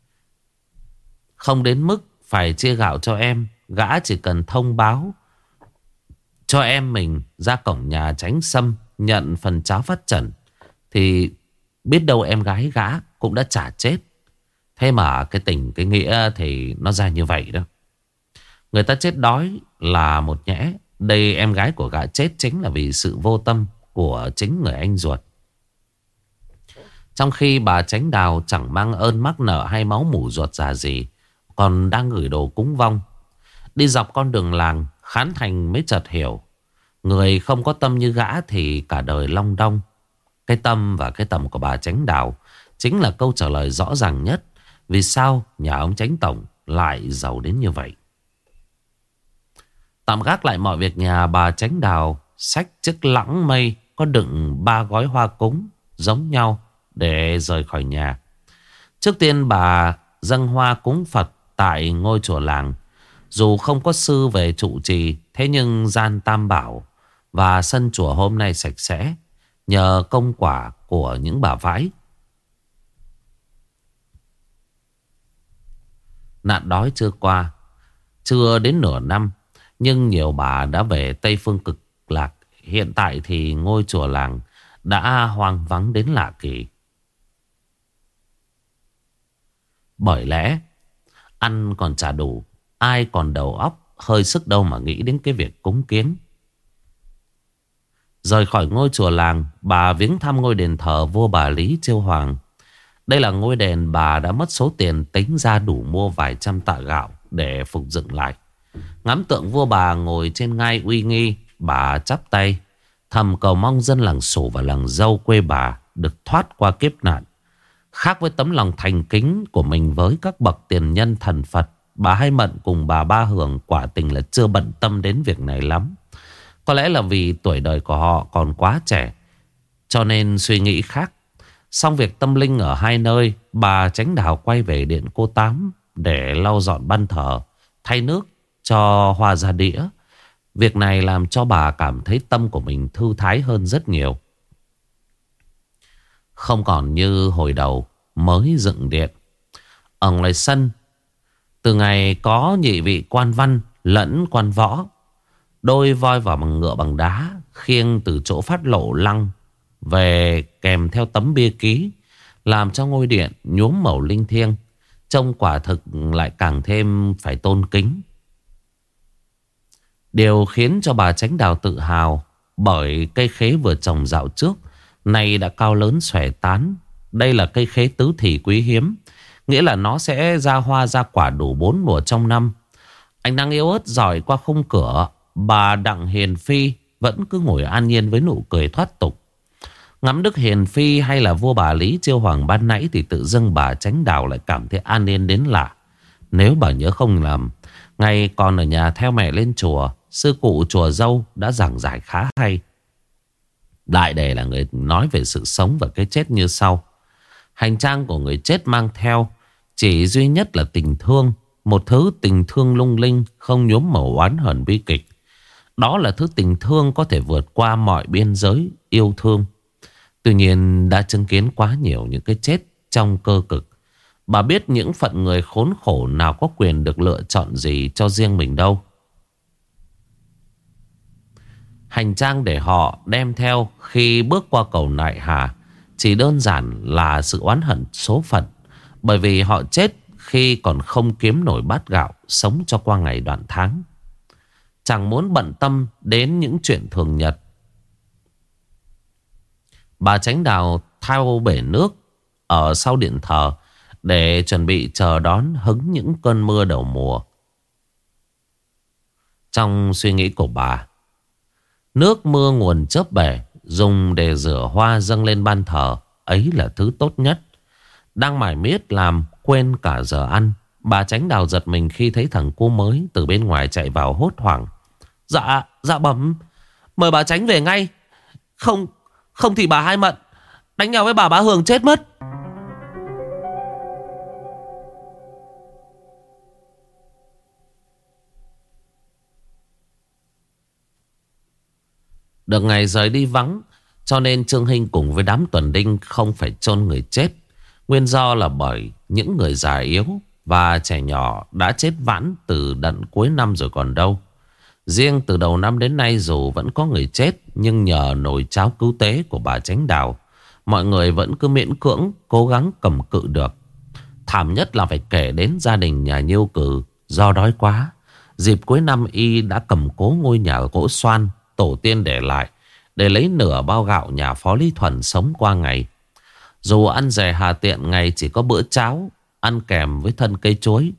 Không đến mức phải chia gạo cho em, gã chỉ cần thông báo cho em mình ra cổng nhà Tránh Sâm nhận phần cháo phát trần, thì biết đâu em gái gã cũng đã chả chết. Thế mà cái tình cái nghĩa thì nó ra như vậy đó. Người ta chết đói là một nhẽ, đây em gái của gã chết chính là vì sự vô tâm của chính người anh ruột. Trong khi bà Chánh Đào chẳng mang ơn mắc nợ hay máu mủ ruột già gì, còn đang gửi đồ cúng vong. Đi dọc con đường làng, Khán Thành mới chợt hiểu, người không có tâm như gã thì cả đời long đong. Cái tâm và cái tầm của bà Chánh Đào chính là câu trả lời rõ ràng nhất vì sao nhà ông Chánh Tổng lại giàu đến như vậy. Tạm gác lại mọi việc nhà, bà Chánh Đào xách chiếc lẵng mây có đựng 3 gói hoa cúng giống nhau để rời khỏi nhà. Trước tiên bà dâng hoa cúng Phật tại ngôi chùa làng. Dù không có sư về trụ trì, thế nhưng gian tam bảo và sân chùa hôm nay sạch sẽ nhờ công quả của những bà vãi. Nạn đói chưa qua, chưa đến nửa năm, nhưng nhiều bà đã về Tây Phương Cực Lạc. Hiện tại thì ngôi chùa làng đã hoang vắng đến lạ kỳ. Bởi lẽ ăn còn chả đủ, ai còn đầu óc hơi sức đâu mà nghĩ đến cái việc cúng kiến. Rời khỏi ngôi chùa làng, bà viếng thăm ngôi đền thờ vua bà Lý Chiêu Hoàng. Đây là ngôi đền bà đã mất số tiền tính ra đủ mua vài trăm tạ gạo để phục dựng lại. Ngắm tượng vua bà ngồi trên ngai uy nghi, bà chắp tay thầm cầu mong dân làng Sủ và làng Dâu quê bà được thoát qua kiếp nạn. Khác với tấm lòng thành kính của mình với các bậc tiền nhân thần Phật, bà Hai Mận cùng bà Ba Hường quả tình là chưa bận tâm đến việc này lắm. Có lẽ là vì tuổi đời của họ còn quá trẻ, cho nên suy nghĩ khác. Xong việc tâm linh ở hai nơi, bà Chánh Đào quay về điện cô Tám để lau dọn ban thờ, thay nước cho hoa ra đĩa. Việc này làm cho bà cảm thấy tâm của mình thư thái hơn rất nhiều. Không còn như hồi đầu mới dựng điện. Ở ngoài sân, từ ngày có nhị vị quan văn lẫn quan võ, đôi voi và bằng ngựa bằng đá khiêng từ chỗ phát lộ lăng về kèm theo tấm bia ký, làm cho ngôi điện nhuốm màu linh thiêng, trông quả thực lại càng thêm phải tôn kính. Điều khiến cho bà Chánh Đào tự hào bởi cây khế vừa trồng dạo trước nay đã cao lớn xòe tán. Đây là cây khế tứ thì quý hiếm, nghĩa là nó sẽ ra hoa ra quả đủ 4 mùa trong năm. Ánh nắng yếu ớt rọi qua khung cửa, bà Đặng Hiền Phi vẫn cứ ngồi an nhiên với nụ cười thoát tục. Ngắm Đức Hiền Phi hay là vua bà Lý Chiêu Hoàng ban nãy thì tự dưng bà Chánh Đào lại cảm thấy an yên đến lạ. Nếu bà nhớ không lầm, ngày còn ở nhà theo mẹ lên chùa, sư cụ chùa Dâu đã giảng giải khá hay. Đại đề là người nói về sự sống và cái chết như sau. Hành trang của người chết mang theo chỉ duy nhất là tình thương. Một thứ tình thương lung linh, không nhuốm màu oán hờn bi kịch. Đó là thứ tình thương có thể vượt qua mọi biên giới yêu thương. Tuy nhiên đã chứng kiến quá nhiều những cái chết trong cơ cực. Bà biết những phận người khốn khổ nào có quyền được lựa chọn gì cho riêng mình đâu. Hành trang để họ đem theo khi bước qua cầu Nại Hà chỉ đơn giản là sự oán hận số phận. Bởi vì họ chết khi còn không kiếm nổi bát gạo sống cho qua ngày đoạn tháng. Chẳng muốn bận tâm đến những chuyện thường nhật. Bà Chánh Đào thao bể nước ở sau điện thờ để chuẩn bị chờ đón hứng những cơn mưa đầu mùa. Trong suy nghĩ của bà, nước mưa nguồn chớp bể dùng để rửa hoa dâng lên ban thờ ấy là thứ tốt nhất. Đang mải miết làm quên cả giờ ăn, bà Chánh Đào giật mình khi thấy thằng cu mới từ bên ngoài chạy vào hốt hoảng. Dạ bẩm, mời bà Chánh về ngay. Không thì bà Hai Mận đánh nhau với bà Bá Hường chết mất. Được ngày rời đi vắng, cho nên Trương Hinh cùng với đám tuần đinh không phải chôn người chết. Nguyên do là bởi những người già yếu và trẻ nhỏ đã chết vãn từ đận cuối năm rồi còn đâu. Riêng từ đầu năm đến nay dù vẫn có người chết, nhưng nhờ nồi cháo cứu tế của bà Chánh Đào, mọi người vẫn cứ miễn cưỡng cố gắng cầm cự được. Thảm nhất là phải kể đến gia đình nhà Nhiêu Cừ. Do đói quá, dịp cuối năm y đã cầm cố ngôi nhà gỗ xoan tổ tiên để lại để lấy nửa bao gạo nhà Phó Lý Thuần sống qua ngày. Dù ăn dè hà tiện ngày chỉ có bữa cháo ăn kèm với thân cây chuối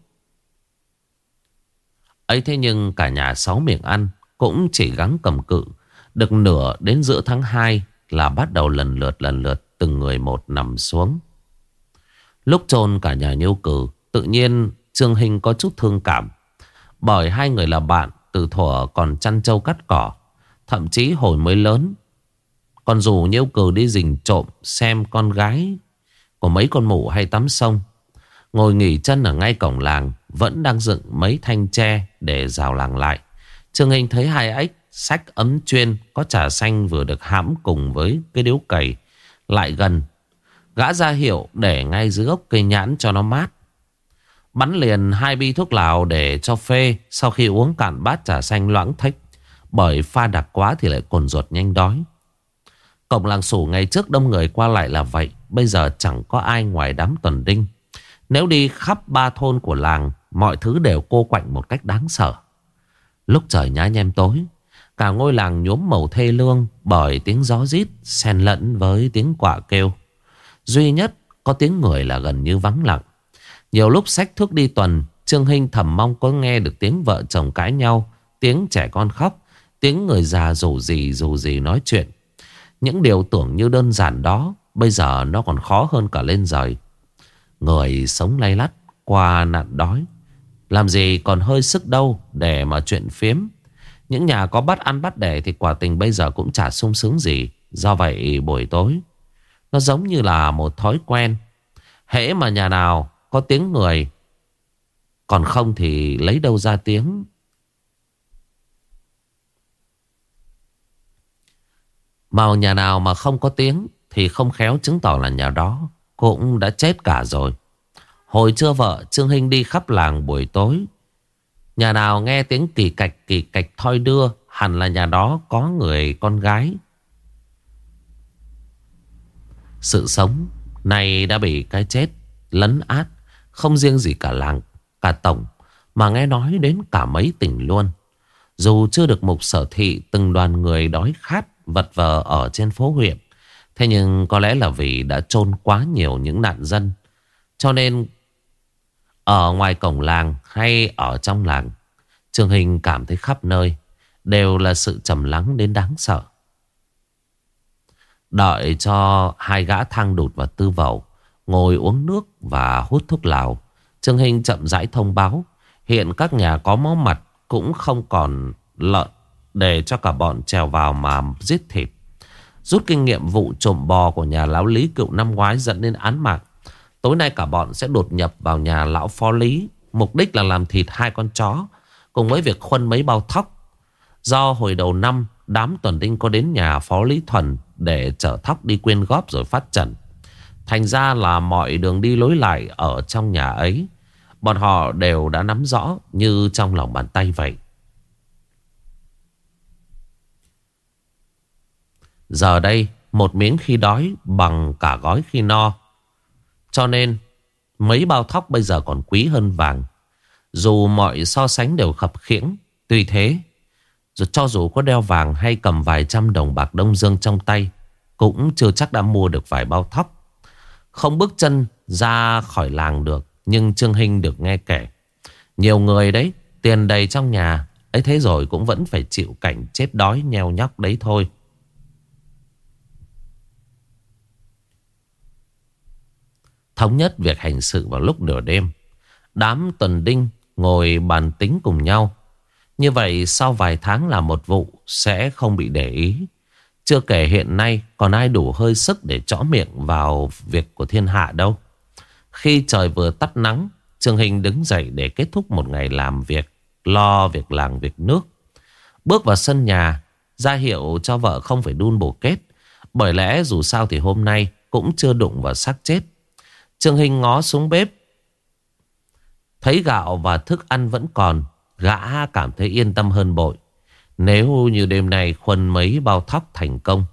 ấy, thế nhưng cả nhà 6 miệng ăn cũng chỉ gắng cầm cự. Được nửa đến giữa tháng 2 là bắt đầu lần lượt từng người một nằm xuống. Lúc chôn cả nhà Nhiêu Cừ, tự nhiên Trương Hinh có chút thương cảm. Bởi hai người là bạn từ thuở còn chăn trâu cắt cỏ. Thậm chí hồi mới lớn còn rủ Nhiêu Cừ đi rình trộm xem con gái của mấy con mụ hay tắm sông. Ngồi nghỉ chân ở ngay cổng làng vẫn đang dựng mấy thanh tre để rào làng lại. Trương Hinh thấy hai ếch xách ấm chuyên có trà xanh vừa được hãm cùng với cái điếu cày lại gần. Gã ra hiệu để ngay dưới gốc cây nhãn cho nó mát. Bắn liền 2 bi thuốc lào để cho phê. Sau khi uống cạn bát trà xanh loãng thếch, bởi pha đặc quá thì lại cồn ruột nhanh đói. Cổng làng Sủ ngày trước đông người qua lại là vậy. Bây giờ chẳng có ai ngoài đám tuần đinh. Nếu đi khắp 3 thôn của làng, mọi thứ đều cô quạnh một cách đáng sợ. Lúc trời nhá nhem tối, cả ngôi làng nhuốm màu thê lương bởi tiếng gió rít xen lẫn với tiếng quạ kêu. Duy nhất có tiếng người là gần như vắng lặng. Nhiều lúc xách thuốc đi tuần, Trương Hinh thầm mong có nghe được tiếng vợ chồng cãi nhau, tiếng trẻ con khóc, tiếng người già rủ gì nói chuyện. Những điều tưởng như đơn giản đó bây giờ nó còn khó hơn cả lên giời. Người sống lay lắt qua nạn đói, làm gì còn hơi sức đâu để mà chuyện phiếm. Những nhà có bắt ăn bắt đẻ thì quả tình bây giờ cũng chả sung sướng gì. Do vậy buổi tối nó giống như là một thói quen. Hễ mà nhà nào có tiếng người, còn không thì lấy đâu ra tiếng. Mà nhà nào mà không có tiếng thì không khéo chứng tỏ là nhà đó cũng đã chết cả rồi. Hồi trưa vợ Trương Hinh đi khắp làng buổi tối, nhà nào nghe tiếng kỳ cạch thoi đưa, hẳn là nhà đó có người con gái. Sự sống này đã bị cái chết lấn át. Không riêng gì cả làng, cả tổng, mà nghe nói đến cả mấy tỉnh luôn. Dù chưa được mục sở thị từng đoàn người đói khát vật vờ ở trên phố huyện, thế nhưng có lẽ là vì đã chôn quá nhiều những nạn dân, cho nên ở ngoài cổng làng hay ở trong làng, Trương Hinh cảm thấy khắp nơi đều là sự trầm lắng đến đáng sợ. Đợi cho hai gã thang đụt và tư vẩu ngồi uống nước và hút thuốc lào, Trương Hinh chậm rãi thông báo hiện các nhà có máu mặt cũng không còn lợn để cho cả bọn trèo vào mà giết thịt. Rút kinh nghiệm vụ trộm bò của nhà lão Lý Cựu năm ngoái dẫn đến án mạng, tối nay cả bọn sẽ đột nhập vào nhà lão Phó Lý, mục đích là làm thịt 2 con chó cùng với việc khuân mấy bao thóc. Do hồi đầu năm đám tuần đinh có đến nhà Phó Lý Thuần để chở thóc đi quyên góp rồi phát trận, Thành ra là mọi đường đi lối lại ở trong nhà ấy, bọn họ đều đã nắm rõ như trong lòng bàn tay vậy. Giờ đây một miếng khi đói bằng cả gói khi no. Cho nên mấy bao thóc bây giờ còn quý hơn vàng. Dù mọi so sánh đều khập khiễng, tuy thế cho dù có đeo vàng hay cầm vài trăm đồng bạc Đông Dương trong tay, cũng chưa chắc đã mua được vài bao thóc. Không bước chân ra khỏi làng được, nhưng Trương Hinh được nghe kể nhiều người đấy, tiền đầy trong nhà ấy, thế rồi cũng vẫn phải chịu cảnh chết đói nheo nhóc đấy thôi. Thống nhất việc hành sự vào lúc nửa đêm, đám tuần đinh ngồi bàn tính cùng nhau. Như vậy sau vài tháng làm một vụ sẽ không bị để ý. Chưa kể hiện nay còn ai đủ hơi sức để chõ miệng vào việc của thiên hạ đâu. Khi trời vừa tắt nắng, Trương Hinh đứng dậy để kết thúc một ngày làm việc, lo việc làng việc nước. Bước vào sân nhà, ra hiệu cho vợ không phải đun bồ kết. Bởi lẽ dù sao thì hôm nay cũng chưa đụng vào xác chết. Trương Hinh ngó xuống bếp, thấy gạo và thức ăn vẫn còn, gã cảm thấy yên tâm hơn bội. Nếu như đêm nay khuân mấy bao thóc thành công,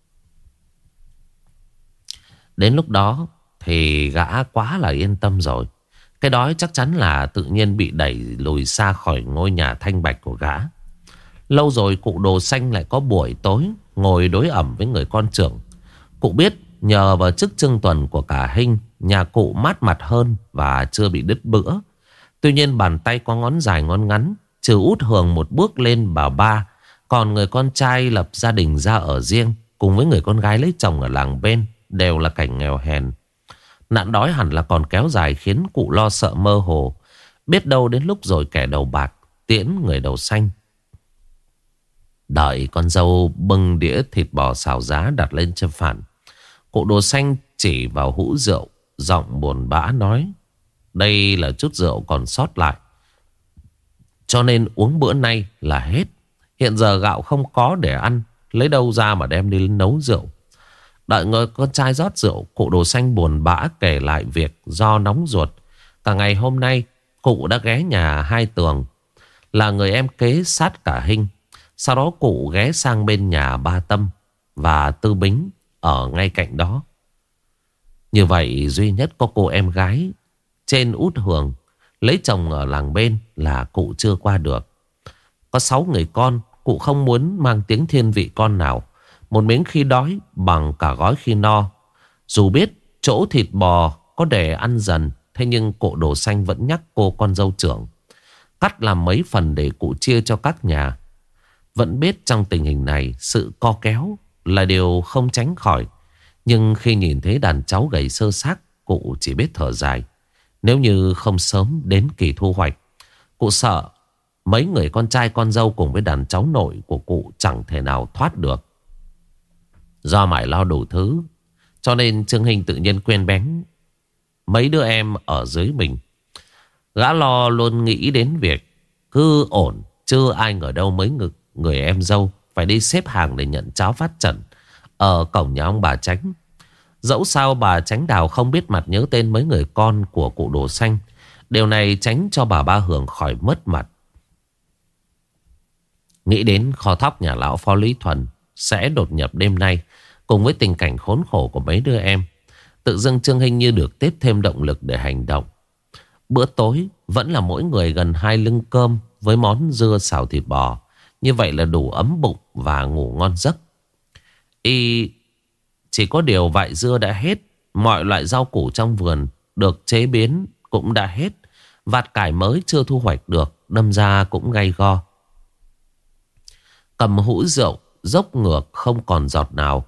đến lúc đó thì gã quá là yên tâm rồi. Cái đói chắc chắn là tự nhiên bị đẩy lùi xa khỏi ngôi nhà thanh bạch của gã. Lâu rồi cụ Đồ Xanh lại có buổi tối ngồi đối ẩm với người con trưởng. Cụ biết nhờ vào chức trưng tuần của cả Hinh, nhà cụ mát mặt hơn và chưa bị đứt bữa. Tuy nhiên bàn tay có ngón dài ngón ngắn, trừ út Hường một bước lên bà ba, còn người con trai lập gia đình ra ở riêng, cùng với người con gái lấy chồng ở làng bên, đều là cảnh nghèo hèn. Nạn đói hẳn là còn kéo dài khiến cụ lo sợ mơ hồ. Biết đâu đến lúc rồi kẻ đầu bạc tiễn người đầu xanh. Đợi con dâu bưng đĩa thịt bò xào giá đặt lên trên phản, cụ Đồ Xanh chỉ vào hũ rượu, giọng buồn bã nói: đây là chút rượu còn sót lại, cho nên uống bữa nay là hết. Hiện giờ gạo không có để ăn, lấy đâu ra mà đem đi nấu rượu. Đợi người con trai rót rượu, cụ Đồ Xanh buồn bã kể lại việc do nóng ruột. Cả ngày hôm nay cụ đã ghé nhà Hai Tường, là người em kế sát cả Hinh. Sau đó cụ ghé sang bên nhà Ba Tâm và Tư Bính ở ngay cạnh đó. Như vậy duy nhất có cô em gái trên út Hường lấy chồng ở làng bên là cụ chưa qua được. Có 6 người con, cụ không muốn mang tiếng thiên vị con nào. Một miếng khi đói bằng cả gói khi no. Dù biết chỗ thịt bò có để ăn dần, thế nhưng cụ Đồ Xanh vẫn nhắc cô con dâu trưởng cắt làm mấy phần để cụ chia cho các nhà. Vẫn biết trong tình hình này sự co kéo là điều không tránh khỏi. Nhưng khi nhìn thấy đàn cháu gầy sơ xác, cụ chỉ biết thở dài. Nếu như không sớm đến kỳ thu hoạch, cụ sợ mấy người con trai con dâu cùng với đàn cháu nội của cụ chẳng thể nào thoát được. Do mải lo đủ thứ, cho nên Trương Hinh tự nhiên quên bén mấy đứa em ở dưới mình. Gã lo luôn nghĩ đến việc cứ ổn, chưa ai ngờ đâu mấy người em dâu phải đi xếp hàng để nhận cháo phát trận ở cổng nhà ông bà Chánh. Dẫu sao bà Chánh Đào không biết mặt nhớ tên mấy người con của cụ Đồ Xanh. Điều này tránh cho bà Ba Hường khỏi mất mặt. Nghĩ đến kho thóc nhà lão Phó Lý Thuần sẽ đột nhập đêm nay, cùng với tình cảnh khốn khổ của mấy đứa em, tự dưng Trương Hinh như được tiếp thêm động lực để hành động. Bữa tối vẫn là mỗi người gần 2 lưng cơm với món dưa xào thịt bò. Như vậy là đủ ấm bụng và ngủ ngon giấc. Chỉ có điều vại dưa đã hết, mọi loại rau củ trong vườn được chế biến cũng đã hết, vạt cải mới chưa thu hoạch được, đâm ra cũng gay go. Cầm hũ rượu dốc ngược không còn giọt nào.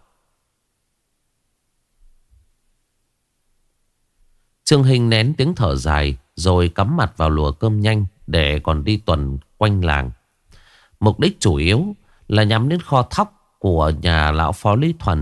Trương Hinh nén tiếng thở dài rồi cắm mặt vào lùa cơm nhanh để còn đi tuần quanh làng. Mục đích chủ yếu là nhắm đến kho thóc của nhà lão Phó Lý Thuần.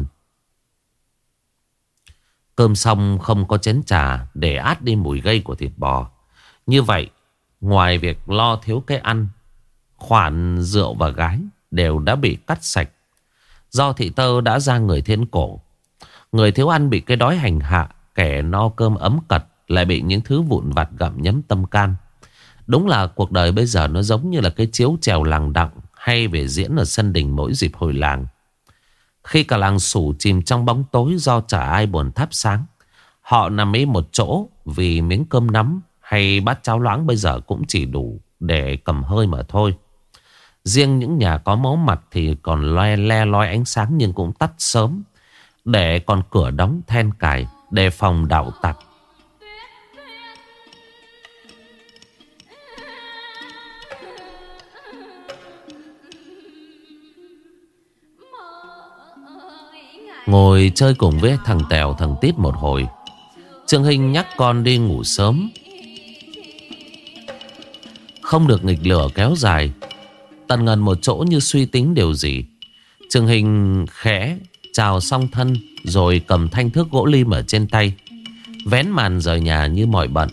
Cơm xong không có chén trà để át đi mùi gây của thịt bò. Như vậy, ngoài việc lo thiếu cái ăn, khoản rượu và gái đều đã bị cắt sạch. Do thị tơ đã ra người thiên cổ, Người thiếu ăn bị cái đói hành hạ, kẻ no cơm ấm cật lại bị những thứ vụn vặt gặm nhấm tâm can. Đúng là cuộc đời bây giờ nó giống như là cái chiếu chèo làng đặng hay về diễn ở sân đình mỗi dịp hồi làng. Khi cả làng Sủ chìm trong bóng tối do chả ai buồn thắp sáng, họ nằm ý một chỗ vì miếng cơm nắm hay bát cháo loãng bây giờ cũng chỉ đủ để cầm hơi mà thôi. Riêng những nhà có máu mặt thì còn le lói ánh sáng nhưng cũng tắt sớm, để còn cửa đóng then cài đề phòng đạo tặc. Ngồi chơi cùng với thằng Tèo thằng Tít một hồi, Trương Hinh nhắc con đi ngủ sớm, không được nghịch lửa kéo dài. Tần ngần một chỗ như suy tính điều gì. Trương Hinh khẽ chào xong thân rồi cầm thanh thước gỗ lim ở trên tay, vén màn rời nhà như mọi bận.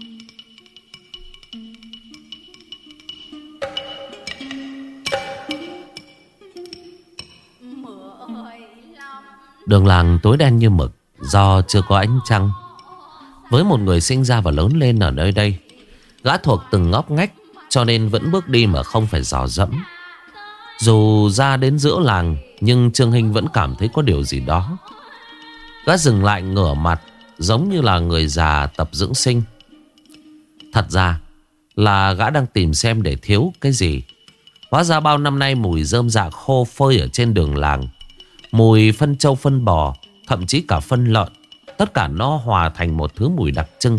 Đường làng tối đen như mực do chưa có ánh trăng. Với một người sinh ra và lớn lên ở nơi đây, gã thuộc từng ngóc ngách cho nên vẫn bước đi mà không phải dò dẫm. Dù ra đến giữa làng nhưng Trương Hinh vẫn cảm thấy có điều gì đó. Gã dừng lại ngửa mặt giống như là người già tập dưỡng sinh. Thật ra là gã đang tìm xem để thiếu cái gì. Hóa ra bao năm nay mùi rơm rạ khô phơi ở trên đường làng, mùi phân trâu phân bò, thậm chí cả phân lợn, tất cả nó hòa thành một thứ mùi đặc trưng.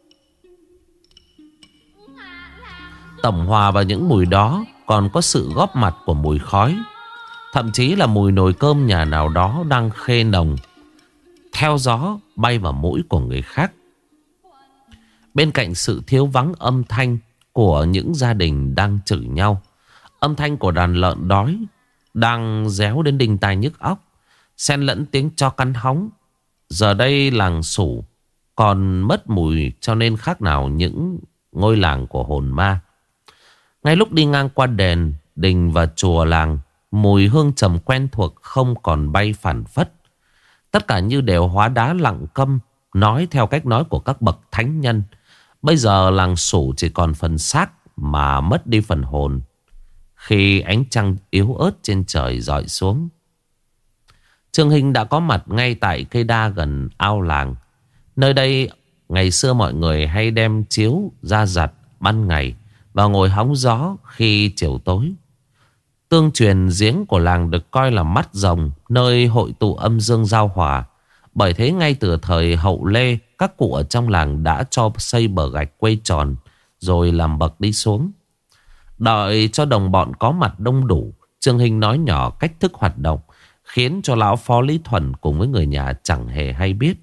Tổng hòa vào những mùi đó còn có sự góp mặt của mùi khói, thậm chí là mùi nồi cơm nhà nào đó đang khê nồng, theo gió bay vào mũi của người khác. Bên cạnh sự thiếu vắng âm thanh của những gia đình đang chửi nhau, âm thanh của đàn lợn đói đang réo đến đinh tai nhức óc, xen lẫn tiếng chó cắn hóng. Giờ đây làng Sủ còn mất mùi cho nên khác nào những ngôi làng của hồn ma. Ngay lúc đi ngang qua đền, đình và chùa làng, mùi hương trầm quen thuộc không còn bay phảng phất. Tất cả như đều hóa đá lặng câm, nói theo cách nói của các bậc thánh nhân. Bây giờ làng Sủ chỉ còn phần xác mà mất đi phần hồn. Khi ánh trăng yếu ớt trên trời rọi xuống, Trương Hinh đã có mặt ngay tại cây đa gần ao làng. Nơi đây ngày xưa mọi người hay đem chiếu ra giặt ban ngày và ngồi hóng gió khi chiều tối. Tương truyền giếng của làng được coi là mắt rồng, nơi hội tụ âm dương giao hòa. Bởi thế ngay từ thời Hậu Lê, các cụ ở trong làng đã cho xây bờ gạch quay tròn rồi làm bậc đi xuống. Đợi cho đồng bọn có mặt đông đủ, Trương Hinh nói nhỏ cách thức hoạt động, khiến cho lão Phó Lý Thuần cùng với người nhà chẳng hề hay biết.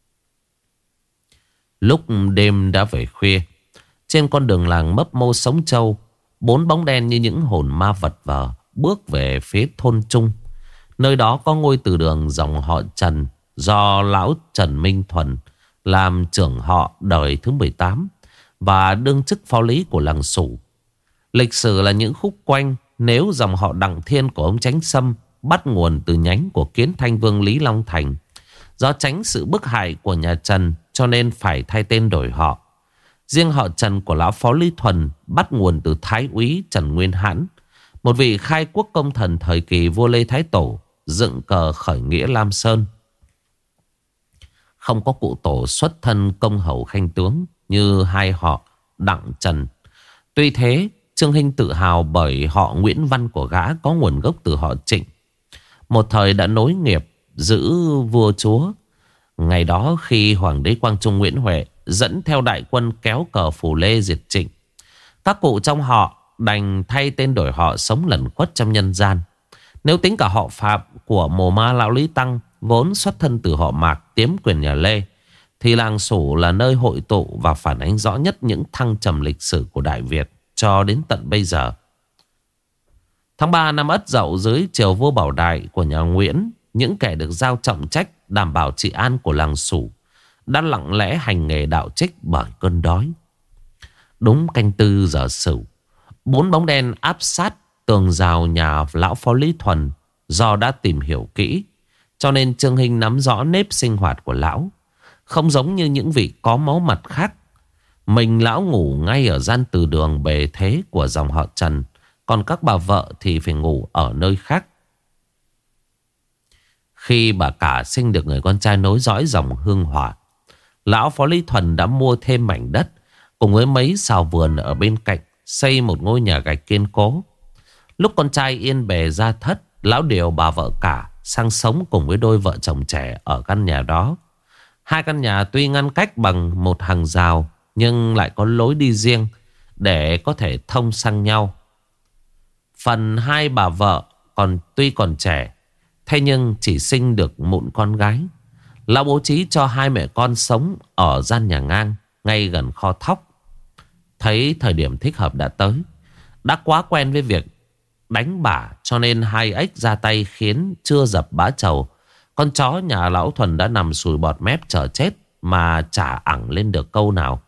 Lúc đêm đã về khuya, trên con đường làng mấp mô sống trâu, 4 bóng đen như những hồn ma vật vờ bước về phía thôn Trung. Nơi đó có ngôi từ đường dòng họ Trần do lão Trần Minh Thuần làm trưởng họ đời thứ 18 và đương chức phó lý của làng Sủ. Lịch sử là những khúc quanh. Nếu dòng họ Đặng Thiên của ông Chánh Sâm bắt nguồn từ nhánh của Kiến Thanh Vương Lý Long Thành, do tránh sự bức hại của nhà Trần cho nên phải thay tên đổi họ. Riêng họ Trần của lão Phó Lý Thuần bắt nguồn từ Thái úy Trần Nguyên Hãn, một vị khai quốc công thần thời kỳ vua Lê Thái Tổ, dựng cờ khởi nghĩa Lam Sơn. Không có cụ tổ xuất thân công hầu khanh tướng như hai họ Đặng Trần. Tuy thế, Trương Hinh tự hào bởi họ Nguyễn Văn của gã có nguồn gốc từ họ Trịnh, một thời đã nối nghiệp giữ vua chúa. Ngày đó khi Hoàng đế Quang Trung Nguyễn Huệ dẫn theo đại quân kéo cờ Phù Lê diệt Trịnh, các cụ trong họ đành thay tên đổi họ sống lẩn khuất trong nhân gian. Nếu tính cả họ Phạm của Mồ Ma Lão Lý Tăng vốn xuất thân từ họ Mạc tiếm quyền nhà Lê, thì làng Sủ là nơi hội tụ và phản ánh rõ nhất những thăng trầm lịch sử của Đại Việt cho đến tận bây giờ. Tháng 3 năm Ất Dậu, dưới triều vua Bảo Đại của nhà Nguyễn, những kẻ được giao trọng trách đảm bảo trị an của làng Sủ đã lặng lẽ hành nghề đạo trích bởi cơn đói. Đúng canh 4 giờ Sửu, 4 bóng đen áp sát tường rào nhà lão Phó Lý Thuần. Do đã tìm hiểu kỹ, cho nên Trương Hinh nắm rõ nếp sinh hoạt của lão. Không giống như những vị có máu mặt khác. Mình lão ngủ ngay ở gian từ đường bề thế của dòng họ Trần. Còn các bà vợ thì phải ngủ ở nơi khác. Khi bà cả sinh được người con trai nối dõi dòng Hương Hỏa, lão Phó Lý Thuần đã mua thêm mảnh đất cùng với mấy sào vườn ở bên cạnh, xây một ngôi nhà gạch kiên cố. Lúc con trai yên bề ra thất, lão điều bà vợ cả sang sống cùng với đôi vợ chồng trẻ ở căn nhà đó. Hai căn nhà tuy ngăn cách bằng một hàng rào nhưng lại có lối đi riêng để có thể thông sang nhau. Phần hai bà vợ tuy còn trẻ, thế nhưng chỉ sinh được mụn con gái. Lão bố trí cho hai mẹ con sống ở gian nhà ngang ngay gần kho thóc. Thấy thời điểm thích hợp đã tới, đã quá quen với việc đánh bả cho nên hai ếch ra tay khiến chưa dập bá trầu. Con chó nhà lão Thuần đã nằm sùi bọt mép chờ chết mà chả ẳng lên được câu nào.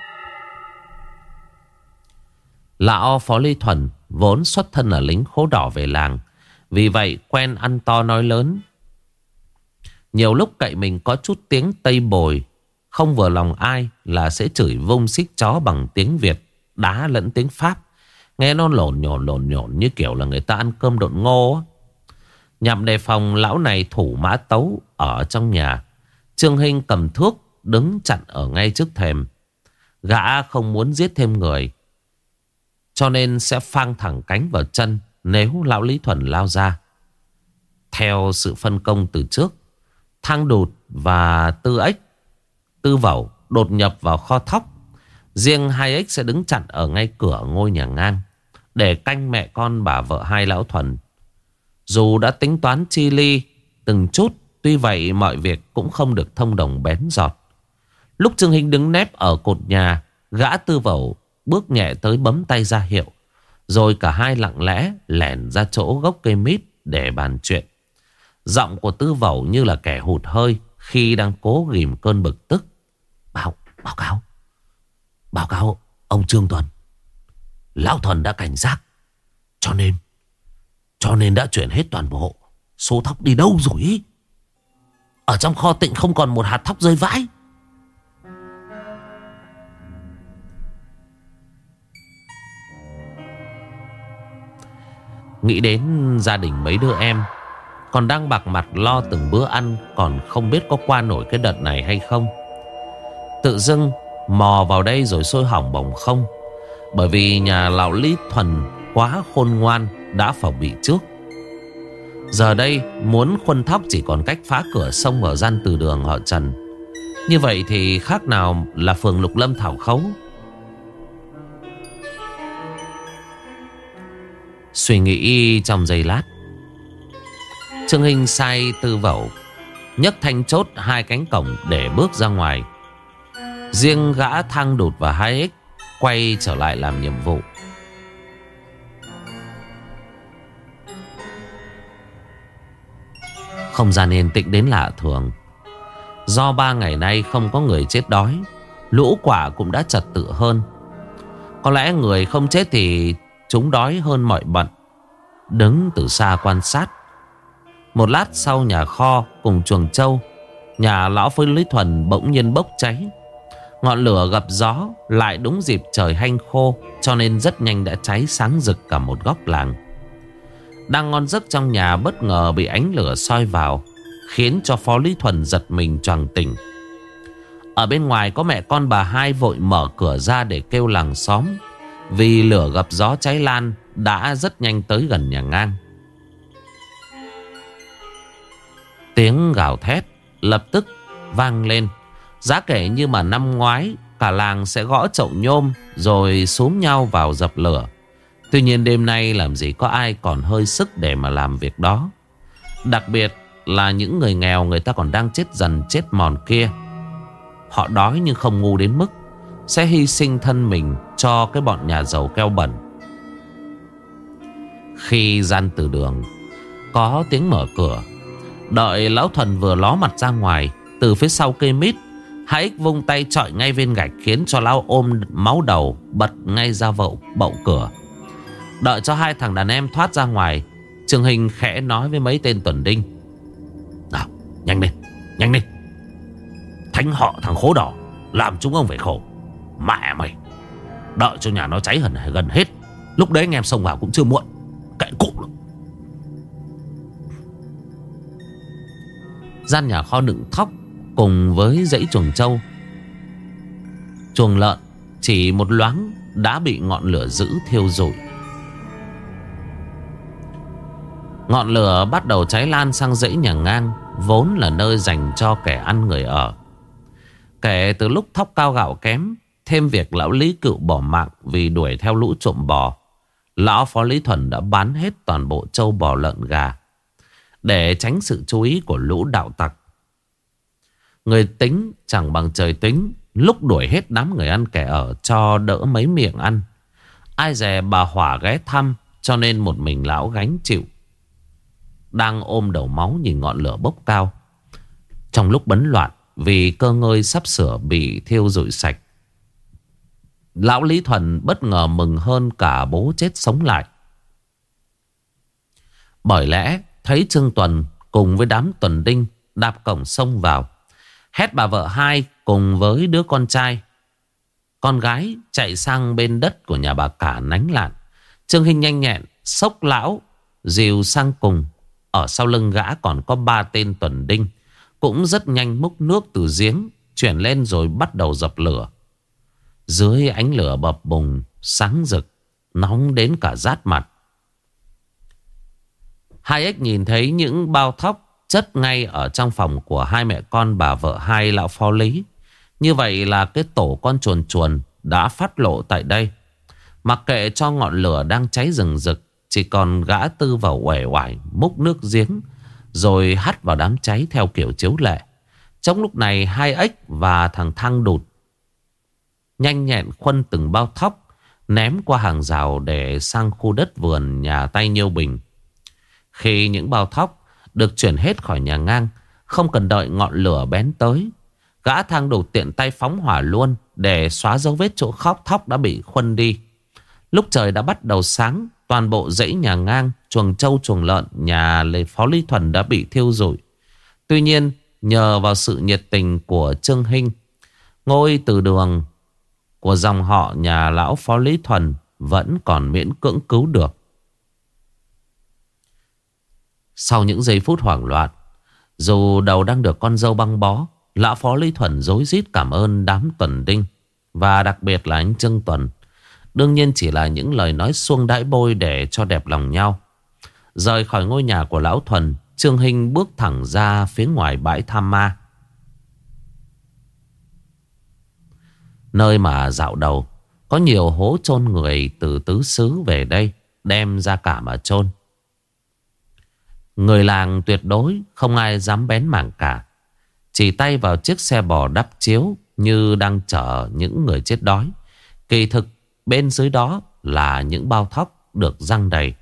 Lão Phó Lý Thuần vốn xuất thân là lính khố đỏ về làng, vì vậy quen ăn to nói lớn. Nhiều lúc cậy mình có chút tiếng Tây Bồi, không vừa lòng ai là sẽ chửi vung xích chó bằng tiếng Việt, đá lẫn tiếng Pháp. Nghe nó lộn nhộn như kiểu là người ta ăn cơm độn ngô á. Nhằm đề phòng lão này thủ mã tấu ở trong nhà, Trương Hinh cầm thước đứng chặn ở ngay trước thềm. Gã không muốn giết thêm người, cho nên sẽ phang thẳng cánh vào chân nếu lão Lý Thuần lao ra. Theo sự phân công từ trước, Thang Đụt và Tư Vẩu đột nhập vào kho thóc. Riêng hai ếch sẽ đứng chặn ở ngay cửa ngôi nhà ngang để canh mẹ con bà vợ hai lão Thuần. Dù đã tính toán chi ly từng chút, tuy vậy mọi việc cũng không được thông đồng bén giọt. Lúc Trương Hinh đứng nép ở cột nhà, gã Tư Vẩu bước nhẹ tới bấm tay ra hiệu. Rồi cả hai lặng lẽ lẻn ra chỗ gốc cây mít để bàn chuyện. Giọng của Tư Vẩu như là kẻ hụt hơi khi đang cố ghìm cơn bực tức. Báo cáo ông Trương Tuần, lão Thuần đã cảnh giác, cho nên đã chuyển hết toàn bộ số thóc đi đâu rồi ý? Ở trong kho tịnh không còn một hạt thóc rơi vãi. Nghĩ đến gia đình mấy đứa em còn đang bạc mặt lo từng bữa ăn, còn không biết có qua nổi cái đợt này hay không. Tự dưng mò vào đây rồi sôi hỏng bỏng không. Bởi vì nhà lão Lý Thuần quá khôn ngoan, đã phòng bị trước. Giờ đây muốn khuân thóc chỉ còn cách phá cửa sông ở gian từ đường họ Trần. Như vậy thì khác nào là phường Lục Lâm Thảo Khấu. Suy nghĩ trong giây lát, Trương Hinh sai Tư Vẩu nhấc thanh chốt hai cánh cổng để bước ra ngoài. Riêng gã Thang Đụt và hai ếch quay trở lại làm nhiệm vụ. Không gian yên tĩnh đến lạ thường. Do 3 ngày nay không có người chết đói, lũ quả cũng đã trật tự hơn. Có lẽ người không chết thì chúng đói hơn mọi bận. Đứng từ xa quan sát. Một lát sau, nhà kho cùng chuồng trâu nhà lão Phó Lý Thuần bỗng nhiên bốc cháy. Ngọn lửa gặp gió, lại đúng dịp trời hanh khô, cho nên rất nhanh đã cháy sáng rực cả một góc làng. Đang ngon giấc trong nhà, bất ngờ bị ánh lửa soi vào, khiến cho Phó Lý Thuần giật mình choàng tỉnh. Ở bên ngoài có mẹ con bà hai vội mở cửa ra để kêu làng xóm, vì lửa gặp gió cháy lan đã rất nhanh tới gần nhà ngang. Tiếng gào thét lập tức vang lên. Giá kể như mà năm ngoái cả làng sẽ gõ chậu nhôm rồi xúm nhau vào dập lửa. Tuy nhiên đêm nay làm gì có ai còn hơi sức để mà làm việc đó. Đặc biệt là những người nghèo, người ta còn đang chết dần chết mòn kia. Họ đói nhưng không ngu đến mức sẽ hy sinh thân mình cho cái bọn nhà giàu keo bẩn. Khi gian từ đường có tiếng mở cửa, đợi lão Thuần vừa ló mặt ra ngoài, từ phía sau cây mít, hai ếch vung tay chọi ngay viên gạch, khiến cho lão ôm máu đầu bật ngay ra bậu cửa. Đợi cho hai thằng đàn em thoát ra ngoài, Trương Hinh khẽ nói với mấy tên tuần đinh: Nhanh lên, nhanh lên. Thánh họ thằng khố đỏ làm chúng ông phải khổ. Mẹ mày, đợi cho nhà nó cháy gần hết, lúc đấy anh em xông vào cũng chưa muộn. Kệ cụ. Gian nhà kho đựng thóc cùng với dãy chuồng trâu, chuồng lợn chỉ một loáng đã bị ngọn lửa dữ thiêu rụi. Ngọn lửa bắt đầu cháy lan sang dãy nhà ngang, vốn là nơi dành cho kẻ ăn người ở. Kể từ lúc thóc cao gạo kém, thêm việc lão Lý Cựu bỏ mạng vì đuổi theo lũ trộm bò, lão Phó Lý Thuần đã bán hết toàn bộ trâu bò lợn gà để tránh sự chú ý của lũ đạo tặc. Người tính chẳng bằng trời tính, lúc đuổi hết đám người ăn kẻ ở cho đỡ mấy miệng ăn. Ai dè bà Hỏa ghé thăm, cho nên một mình lão gánh chịu. Đang ôm đầu máu nhìn ngọn lửa bốc cao. Trong lúc bấn loạn vì cơ ngơi sắp sửa bị thiêu rụi sạch, lão Lý Thuần bất ngờ mừng hơn cả bố chết sống lại. Bởi lẽ thấy Trương Tuần cùng với đám tuần đinh đạp cổng xông vào, hét bà vợ hai cùng với đứa con trai. Con gái chạy sang bên đất của nhà bà cả nánh lạn. Trương Hinh nhanh nhẹn xốc lão dìu sang cùng. Ở sau lưng gã còn có 3 tên tuần đinh, cũng rất nhanh múc nước từ giếng chuyển lên rồi bắt đầu dập lửa. Dưới ánh lửa bập bùng sáng rực, nóng đến cả rát mặt. Hai ếch nhìn thấy những bao thóc chất ngay ở trong phòng của hai mẹ con bà vợ hai lão Phó Lý. Như vậy là cái tổ con chuồn chuồn đã phát lộ tại đây. Mặc kệ cho ngọn lửa đang cháy rừng rực, chỉ còn gã Tư vào uể oải múc nước giếng rồi hắt vào đám cháy theo kiểu chiếu lệ. Trong lúc này hai ếch và thằng Thăng Đụt nhanh nhẹn khuân từng bao thóc ném qua hàng rào để sang khu đất vườn nhà tay Nhiêu Bình. Khi những bao thóc được chuyển hết khỏi nhà ngang, không cần đợi ngọn lửa bén tới, gã Thăng Đụt tiện tay phóng hỏa luôn để xóa dấu vết chỗ thóc đã bị khuân đi. Lúc trời đã bắt đầu sáng, toàn bộ dãy nhà ngang, chuồng trâu chuồng lợn nhà Phó Lý Thuần đã bị thiêu rụi. Tuy nhiên nhờ vào sự nhiệt tình của Trương Hinh, ngôi từ đường của dòng họ nhà lão Phó Lý Thuần vẫn còn miễn cưỡng cứu được. Sau những giây phút hoảng loạn, dù đầu đang được con dâu băng bó, lão Phó Lý Thuần rối rít cảm ơn đám tuần đinh, và đặc biệt là anh Trương Tuần. Đương nhiên chỉ là những lời nói suông đãi bôi để cho đẹp lòng nhau. Rời khỏi ngôi nhà của lão Thuần, Trương Hinh bước thẳng ra phía ngoài bãi Tham Ma, nơi mà dạo đầu có nhiều hố chôn người từ tứ xứ về đây đem ra cả mà chôn. Người làng tuyệt đối không ai dám bén mảng cả, chỉ tay vào chiếc xe bò đắp chiếu như đang chở những người chết đói. Kỳ thực bên dưới đó là những bao thóc được giăng đầy.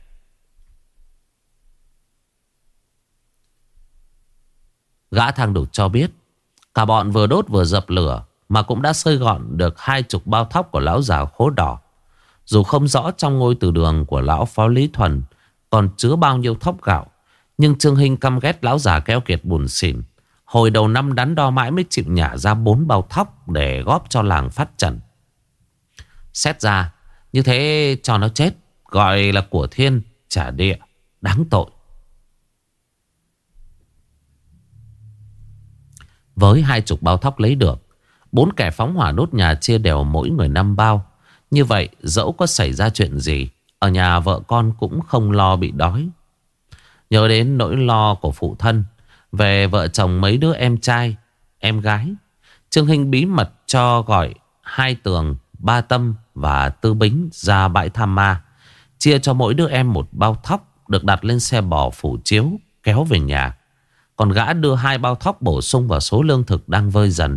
Gã Thăng Đụt cho biết cả bọn vừa đốt vừa dập lửa mà cũng đã xơi gọn được 20 bao thóc của lão già khố đỏ. Dù không rõ trong ngôi từ đường của lão Phó Lý Thuần còn chứa bao nhiêu thóc gạo, nhưng Trương Hinh căm ghét lão già keo kiệt buồn xỉn. Hồi đầu năm đắn đo mãi mới chịu nhả ra 4 bao thóc để góp cho làng phát trần. Xét ra như thế cho nó chết, gọi là của thiên trả địa, đáng tội. Với 20 bao thóc lấy được, 4 kẻ phóng hỏa đốt nhà chia đều mỗi người 5 bao. Như vậy dẫu có xảy ra chuyện gì, ở nhà vợ con cũng không lo bị đói. Nhớ đến nỗi lo của phụ thân về vợ chồng mấy đứa em trai, em gái, Trương Hinh bí mật cho gọi Hai Tường, Ba Tâm và Tư Bính ra bãi Tham Ma, chia cho mỗi đứa em một bao thóc được đặt lên xe bò phủ chiếu kéo về nhà. Còn gã đưa 2 bao thóc bổ sung vào số lương thực đang vơi dần.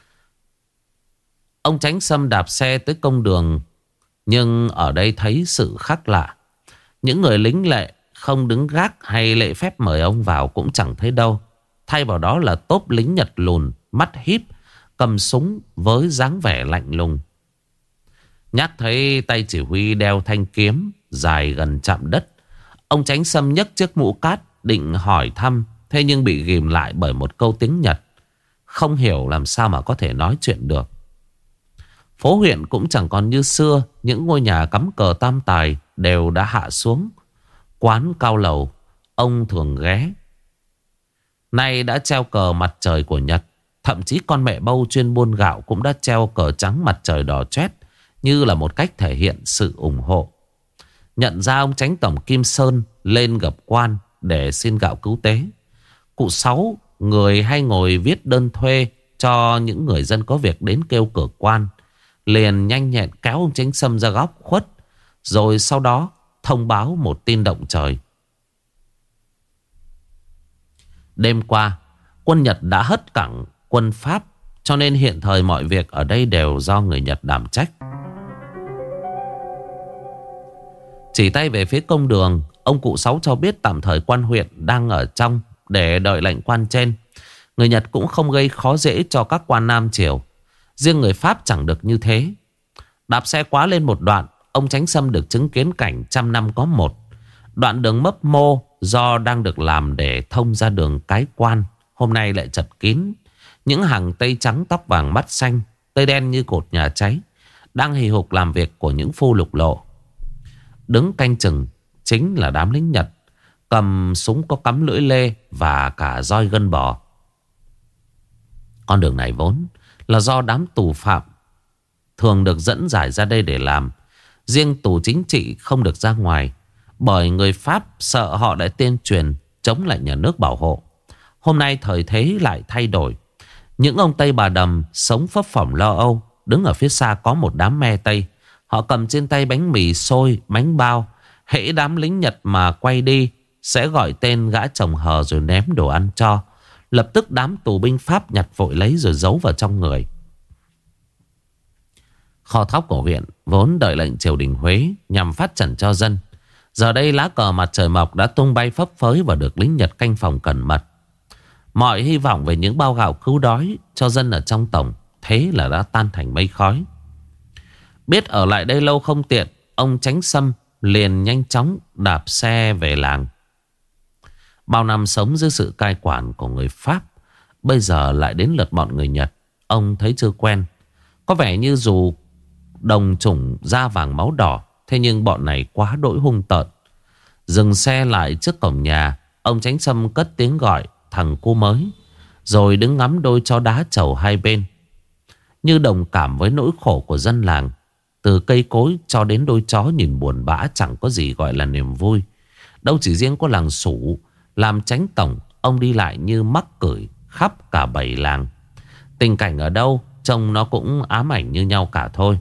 Ông Chánh Sâm đạp xe tới công đường, nhưng ở đây thấy sự khác lạ. Những người lính lệ không đứng gác hay lễ phép mời ông vào cũng chẳng thấy đâu. Thay vào đó là tốp lính Nhật lùn, mắt híp, cầm súng với dáng vẻ lạnh lùng. Nhắc thấy tay chỉ huy đeo thanh kiếm dài gần chạm đất, ông Chánh Sâm nhấc chiếc mũ cát định hỏi thăm thế nhưng bị ghìm lại bởi một câu tiếng Nhật. Không hiểu làm sao mà có thể nói chuyện được. Phố huyện cũng chẳng còn như xưa. Những ngôi nhà cắm cờ tam tài đều đã hạ xuống. Quán cao lầu ông thường ghé nay đã treo cờ mặt trời của Nhật. Thậm chí con mẹ bâu chuyên buôn gạo cũng đã treo cờ trắng mặt trời đỏ chét, như là một cách thể hiện sự ủng hộ. Nhận ra ông Chánh Tổng Kim Sơn lên gặp quan để xin gạo cứu tế. Cụ Sáu, người hay ngồi viết đơn thuê cho những người dân có việc đến kêu cửa quan, liền nhanh nhẹn kéo ông Chánh Sâm ra góc khuất, rồi sau đó thông báo một tin động trời. Đêm qua, quân Nhật đã hất cẳng quân Pháp, cho nên hiện thời mọi việc ở đây đều do người Nhật đảm trách. Chỉ tay về phía công đường, ông cụ Sáu cho biết tạm thời quan huyện đang ở trong để đợi lệnh quan trên. Người Nhật cũng không gây khó dễ cho các quan Nam Triều. Riêng người Pháp chẳng được như thế. Đạp xe quá lên một đoạn, ông Chánh Sâm được chứng kiến cảnh trăm năm có một. Đoạn đường mấp mô do đang được làm để thông ra đường Cái Quan, hôm nay lại chật kín. Những hàng tây trắng tóc vàng mắt xanh, tây đen như cột nhà cháy, đang hì hục làm việc của những phu lục lộ. Đứng canh chừng chính là đám lính Nhật, cầm súng có cắm lưỡi lê và cả roi gân bò. Con đường này vốn là do đám tù phạm thường được dẫn giải ra đây để làm. Riêng tù chính trị không được ra ngoài, bởi người Pháp sợ họ đã tuyên truyền chống lại nhà nước bảo hộ. Hôm nay thời thế lại thay đổi. Những ông Tây bà Đầm sống phấp phỏng lo âu. Đứng ở phía xa có một đám me Tây. Họ cầm trên tay bánh mì xôi, bánh bao. Hễ đám lính Nhật mà quay đi, sẽ gọi tên gã chồng hờ rồi ném đồ ăn cho. Lập tức đám tù binh Pháp nhặt vội lấy rồi giấu vào trong người. Kho thóc của huyện vốn đợi lệnh triều đình Huế nhằm phát trần cho dân. Giờ đây lá cờ mặt trời mọc đã tung bay phấp phới và được lính Nhật canh phòng cẩn mật. Mọi hy vọng về những bao gạo cứu đói cho dân ở trong tổng thế là đã tan thành mây khói. Biết ở lại đây lâu không tiện, ông Chánh Sâm liền nhanh chóng đạp xe về làng. Bao năm sống dưới sự cai quản của người Pháp, bây giờ lại đến lượt bọn người Nhật. Ông thấy chưa quen. Có vẻ như dù đồng chủng da vàng máu đỏ, thế nhưng bọn này quá đỗi hung tợn. Dừng xe lại trước cổng nhà, ông Chánh Sâm cất tiếng gọi thằng cu mới, rồi đứng ngắm đôi chó đá chầu hai bên, như đồng cảm với nỗi khổ của dân làng. Từ cây cối cho đến đôi chó nhìn buồn bã, chẳng có gì gọi là niềm vui. Đâu chỉ riêng có làng Sủ, làm Chánh Tổng, ông đi lại như mắc cửi khắp cả bảy làng. Tình cảnh ở đâu trông nó cũng ám ảnh như nhau cả thôi.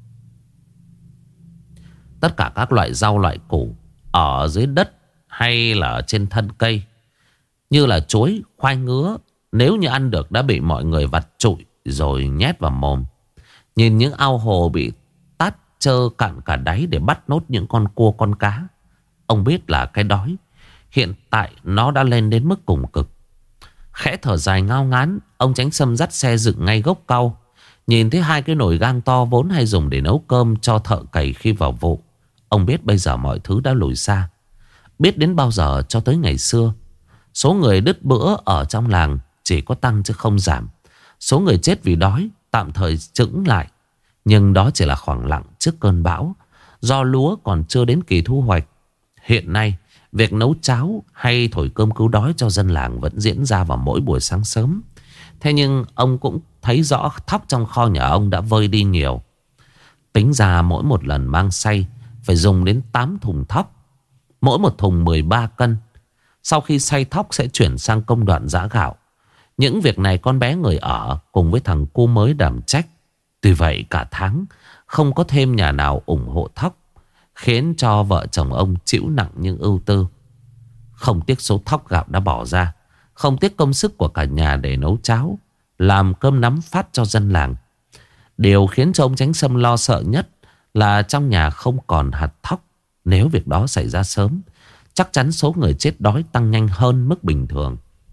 Tất cả các loại rau loại củ ở dưới đất hay là ở trên thân cây, như là chuối, khoai ngứa, nếu như ăn được đã bị mọi người vặt trụi rồi nhét vào mồm. Nhìn những ao hồ bị tát trơ cạn cả đáy để bắt nốt những con cua con cá, ông biết là cái đói hiện tại nó đã lên đến mức cùng cực. Khẽ thở dài ngao ngán, ông Chánh Sâm dắt xe dựng ngay gốc cau. Nhìn thấy hai cái nồi gang to vốn hay dùng để nấu cơm cho thợ cày khi vào vụ, ông biết bây giờ mọi thứ đã lùi xa. Biết đến bao giờ cho tới ngày xưa, số người đứt bữa ở trong làng chỉ có tăng chứ không giảm. Số người chết vì đói tạm thời chững lại, nhưng đó chỉ là khoảng lặng trước cơn bão. Do lúa còn chưa đến kỳ thu hoạch, hiện nay việc nấu cháo hay thổi cơm cứu đói cho dân làng vẫn diễn ra vào mỗi buổi sáng sớm. Thế nhưng ông cũng thấy rõ thóc trong kho nhà ông đã vơi đi nhiều. Tính ra mỗi một lần mang xay phải dùng đến 8 thùng thóc, mỗi một thùng 13 cân. Sau khi xay thóc sẽ chuyển sang công đoạn giã gạo. Những việc này con bé người ở cùng với thằng cu mới đảm trách. Tuy vậy cả tháng không có thêm nhà nào ủng hộ thóc, khiến cho vợ chồng ông chịu nặng những ưu tư. Không tiếc số thóc gạo đã bỏ ra, không tiếc công sức của cả nhà để nấu cháo, làm cơm nắm phát cho dân làng. Điều khiến cho ông Chánh Sâm lo sợ nhất là trong nhà không còn hạt thóc. Nếu việc đó xảy ra sớm, chắc chắn số người chết đói tăng nhanh hơn mức bình thường.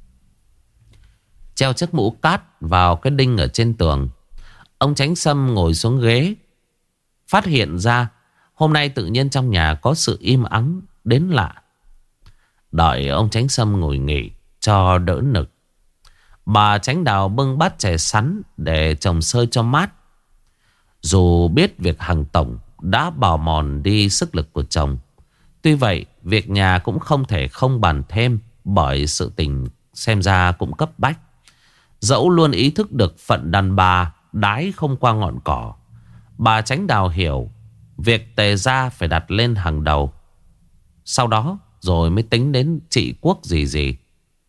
Treo chiếc mũ cát vào cái đinh ở trên tường, ông Chánh Sâm ngồi xuống ghế, phát hiện ra hôm nay tự nhiên trong nhà có sự im ắng đến lạ. Đợi ông Chánh Sâm ngồi nghỉ, cho đỡ nực. Bà Chánh Đào bưng bát chè sắn để chồng sơi cho mát. Dù biết việc hàng tổng đã bào mòn đi sức lực của chồng, tuy vậy việc nhà cũng không thể không bàn thêm, bởi sự tình xem ra cũng cấp bách. Dẫu luôn ý thức được phận đàn bà đái không qua ngọn cỏ, bà Chánh Đào hiểu việc Tề gia phải đặt lên hàng đầu. Sau đó rồi mới tính đến trị quốc gì.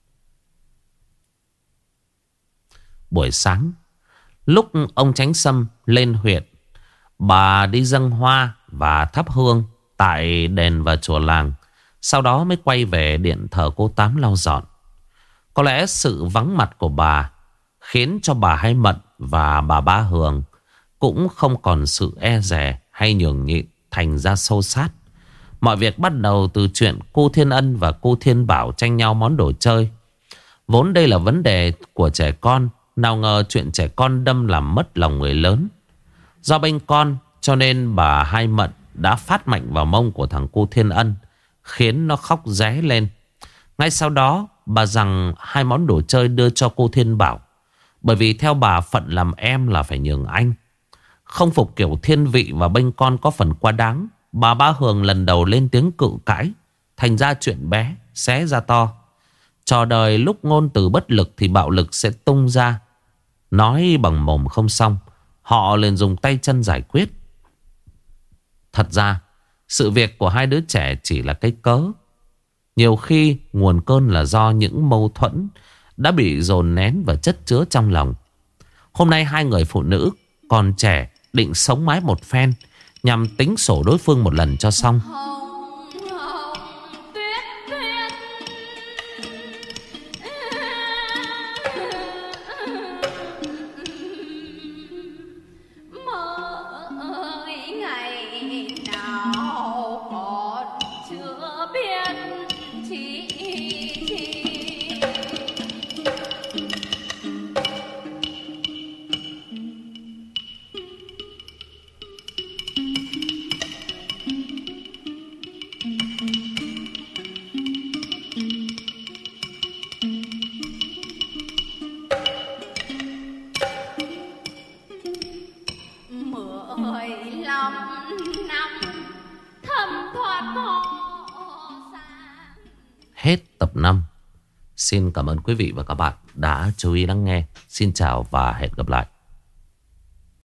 Buổi sáng, lúc ông Chánh Sâm lên huyện, bà đi dâng hoa và thắp hương tại đền và chùa làng. Sau đó mới quay về điện thờ cô Tám lau dọn. Có lẽ sự vắng mặt của bà khiến cho bà Hai Mận và bà Ba Hường cũng không còn sự e dè hay nhường nhịn, thành ra sâu sát. Mọi việc bắt đầu từ chuyện cô Thiên Ân và cô Thiên Bảo tranh nhau món đồ chơi. Vốn đây là vấn đề của trẻ con, nào ngờ chuyện trẻ con đâm làm mất lòng người lớn. Do bênh con cho nên bà Hai Mận đã phát mạnh vào mông của thằng cô Thiên Ân, khiến nó khóc ré lên. Ngay sau đó bà rằng 2 món đồ chơi đưa cho cô Thiên Bảo, bởi vì theo bà phận làm em là phải nhường anh. Không phục kiểu thiên vị và bênh con có phần quá đáng, bà Ba Hường lần đầu lên tiếng cự cãi, thành ra chuyện bé xé ra to. Trò đời lúc ngôn từ bất lực thì bạo lực sẽ tung ra. Nói bằng mồm không xong, họ liền dùng tay chân giải quyết. Thật ra sự việc của hai đứa trẻ chỉ là cái cớ. Nhiều khi nguồn cơn là do những mâu thuẫn đã bị dồn nén và chất chứa trong lòng. Hôm nay hai người phụ nữ còn trẻ định sống mái một phen, nhằm tính sổ đối phương một lần cho xong. Hết tập 5. Xin cảm ơn quý vị và các bạn đã chú ý lắng nghe. Xin chào và hẹn gặp lại.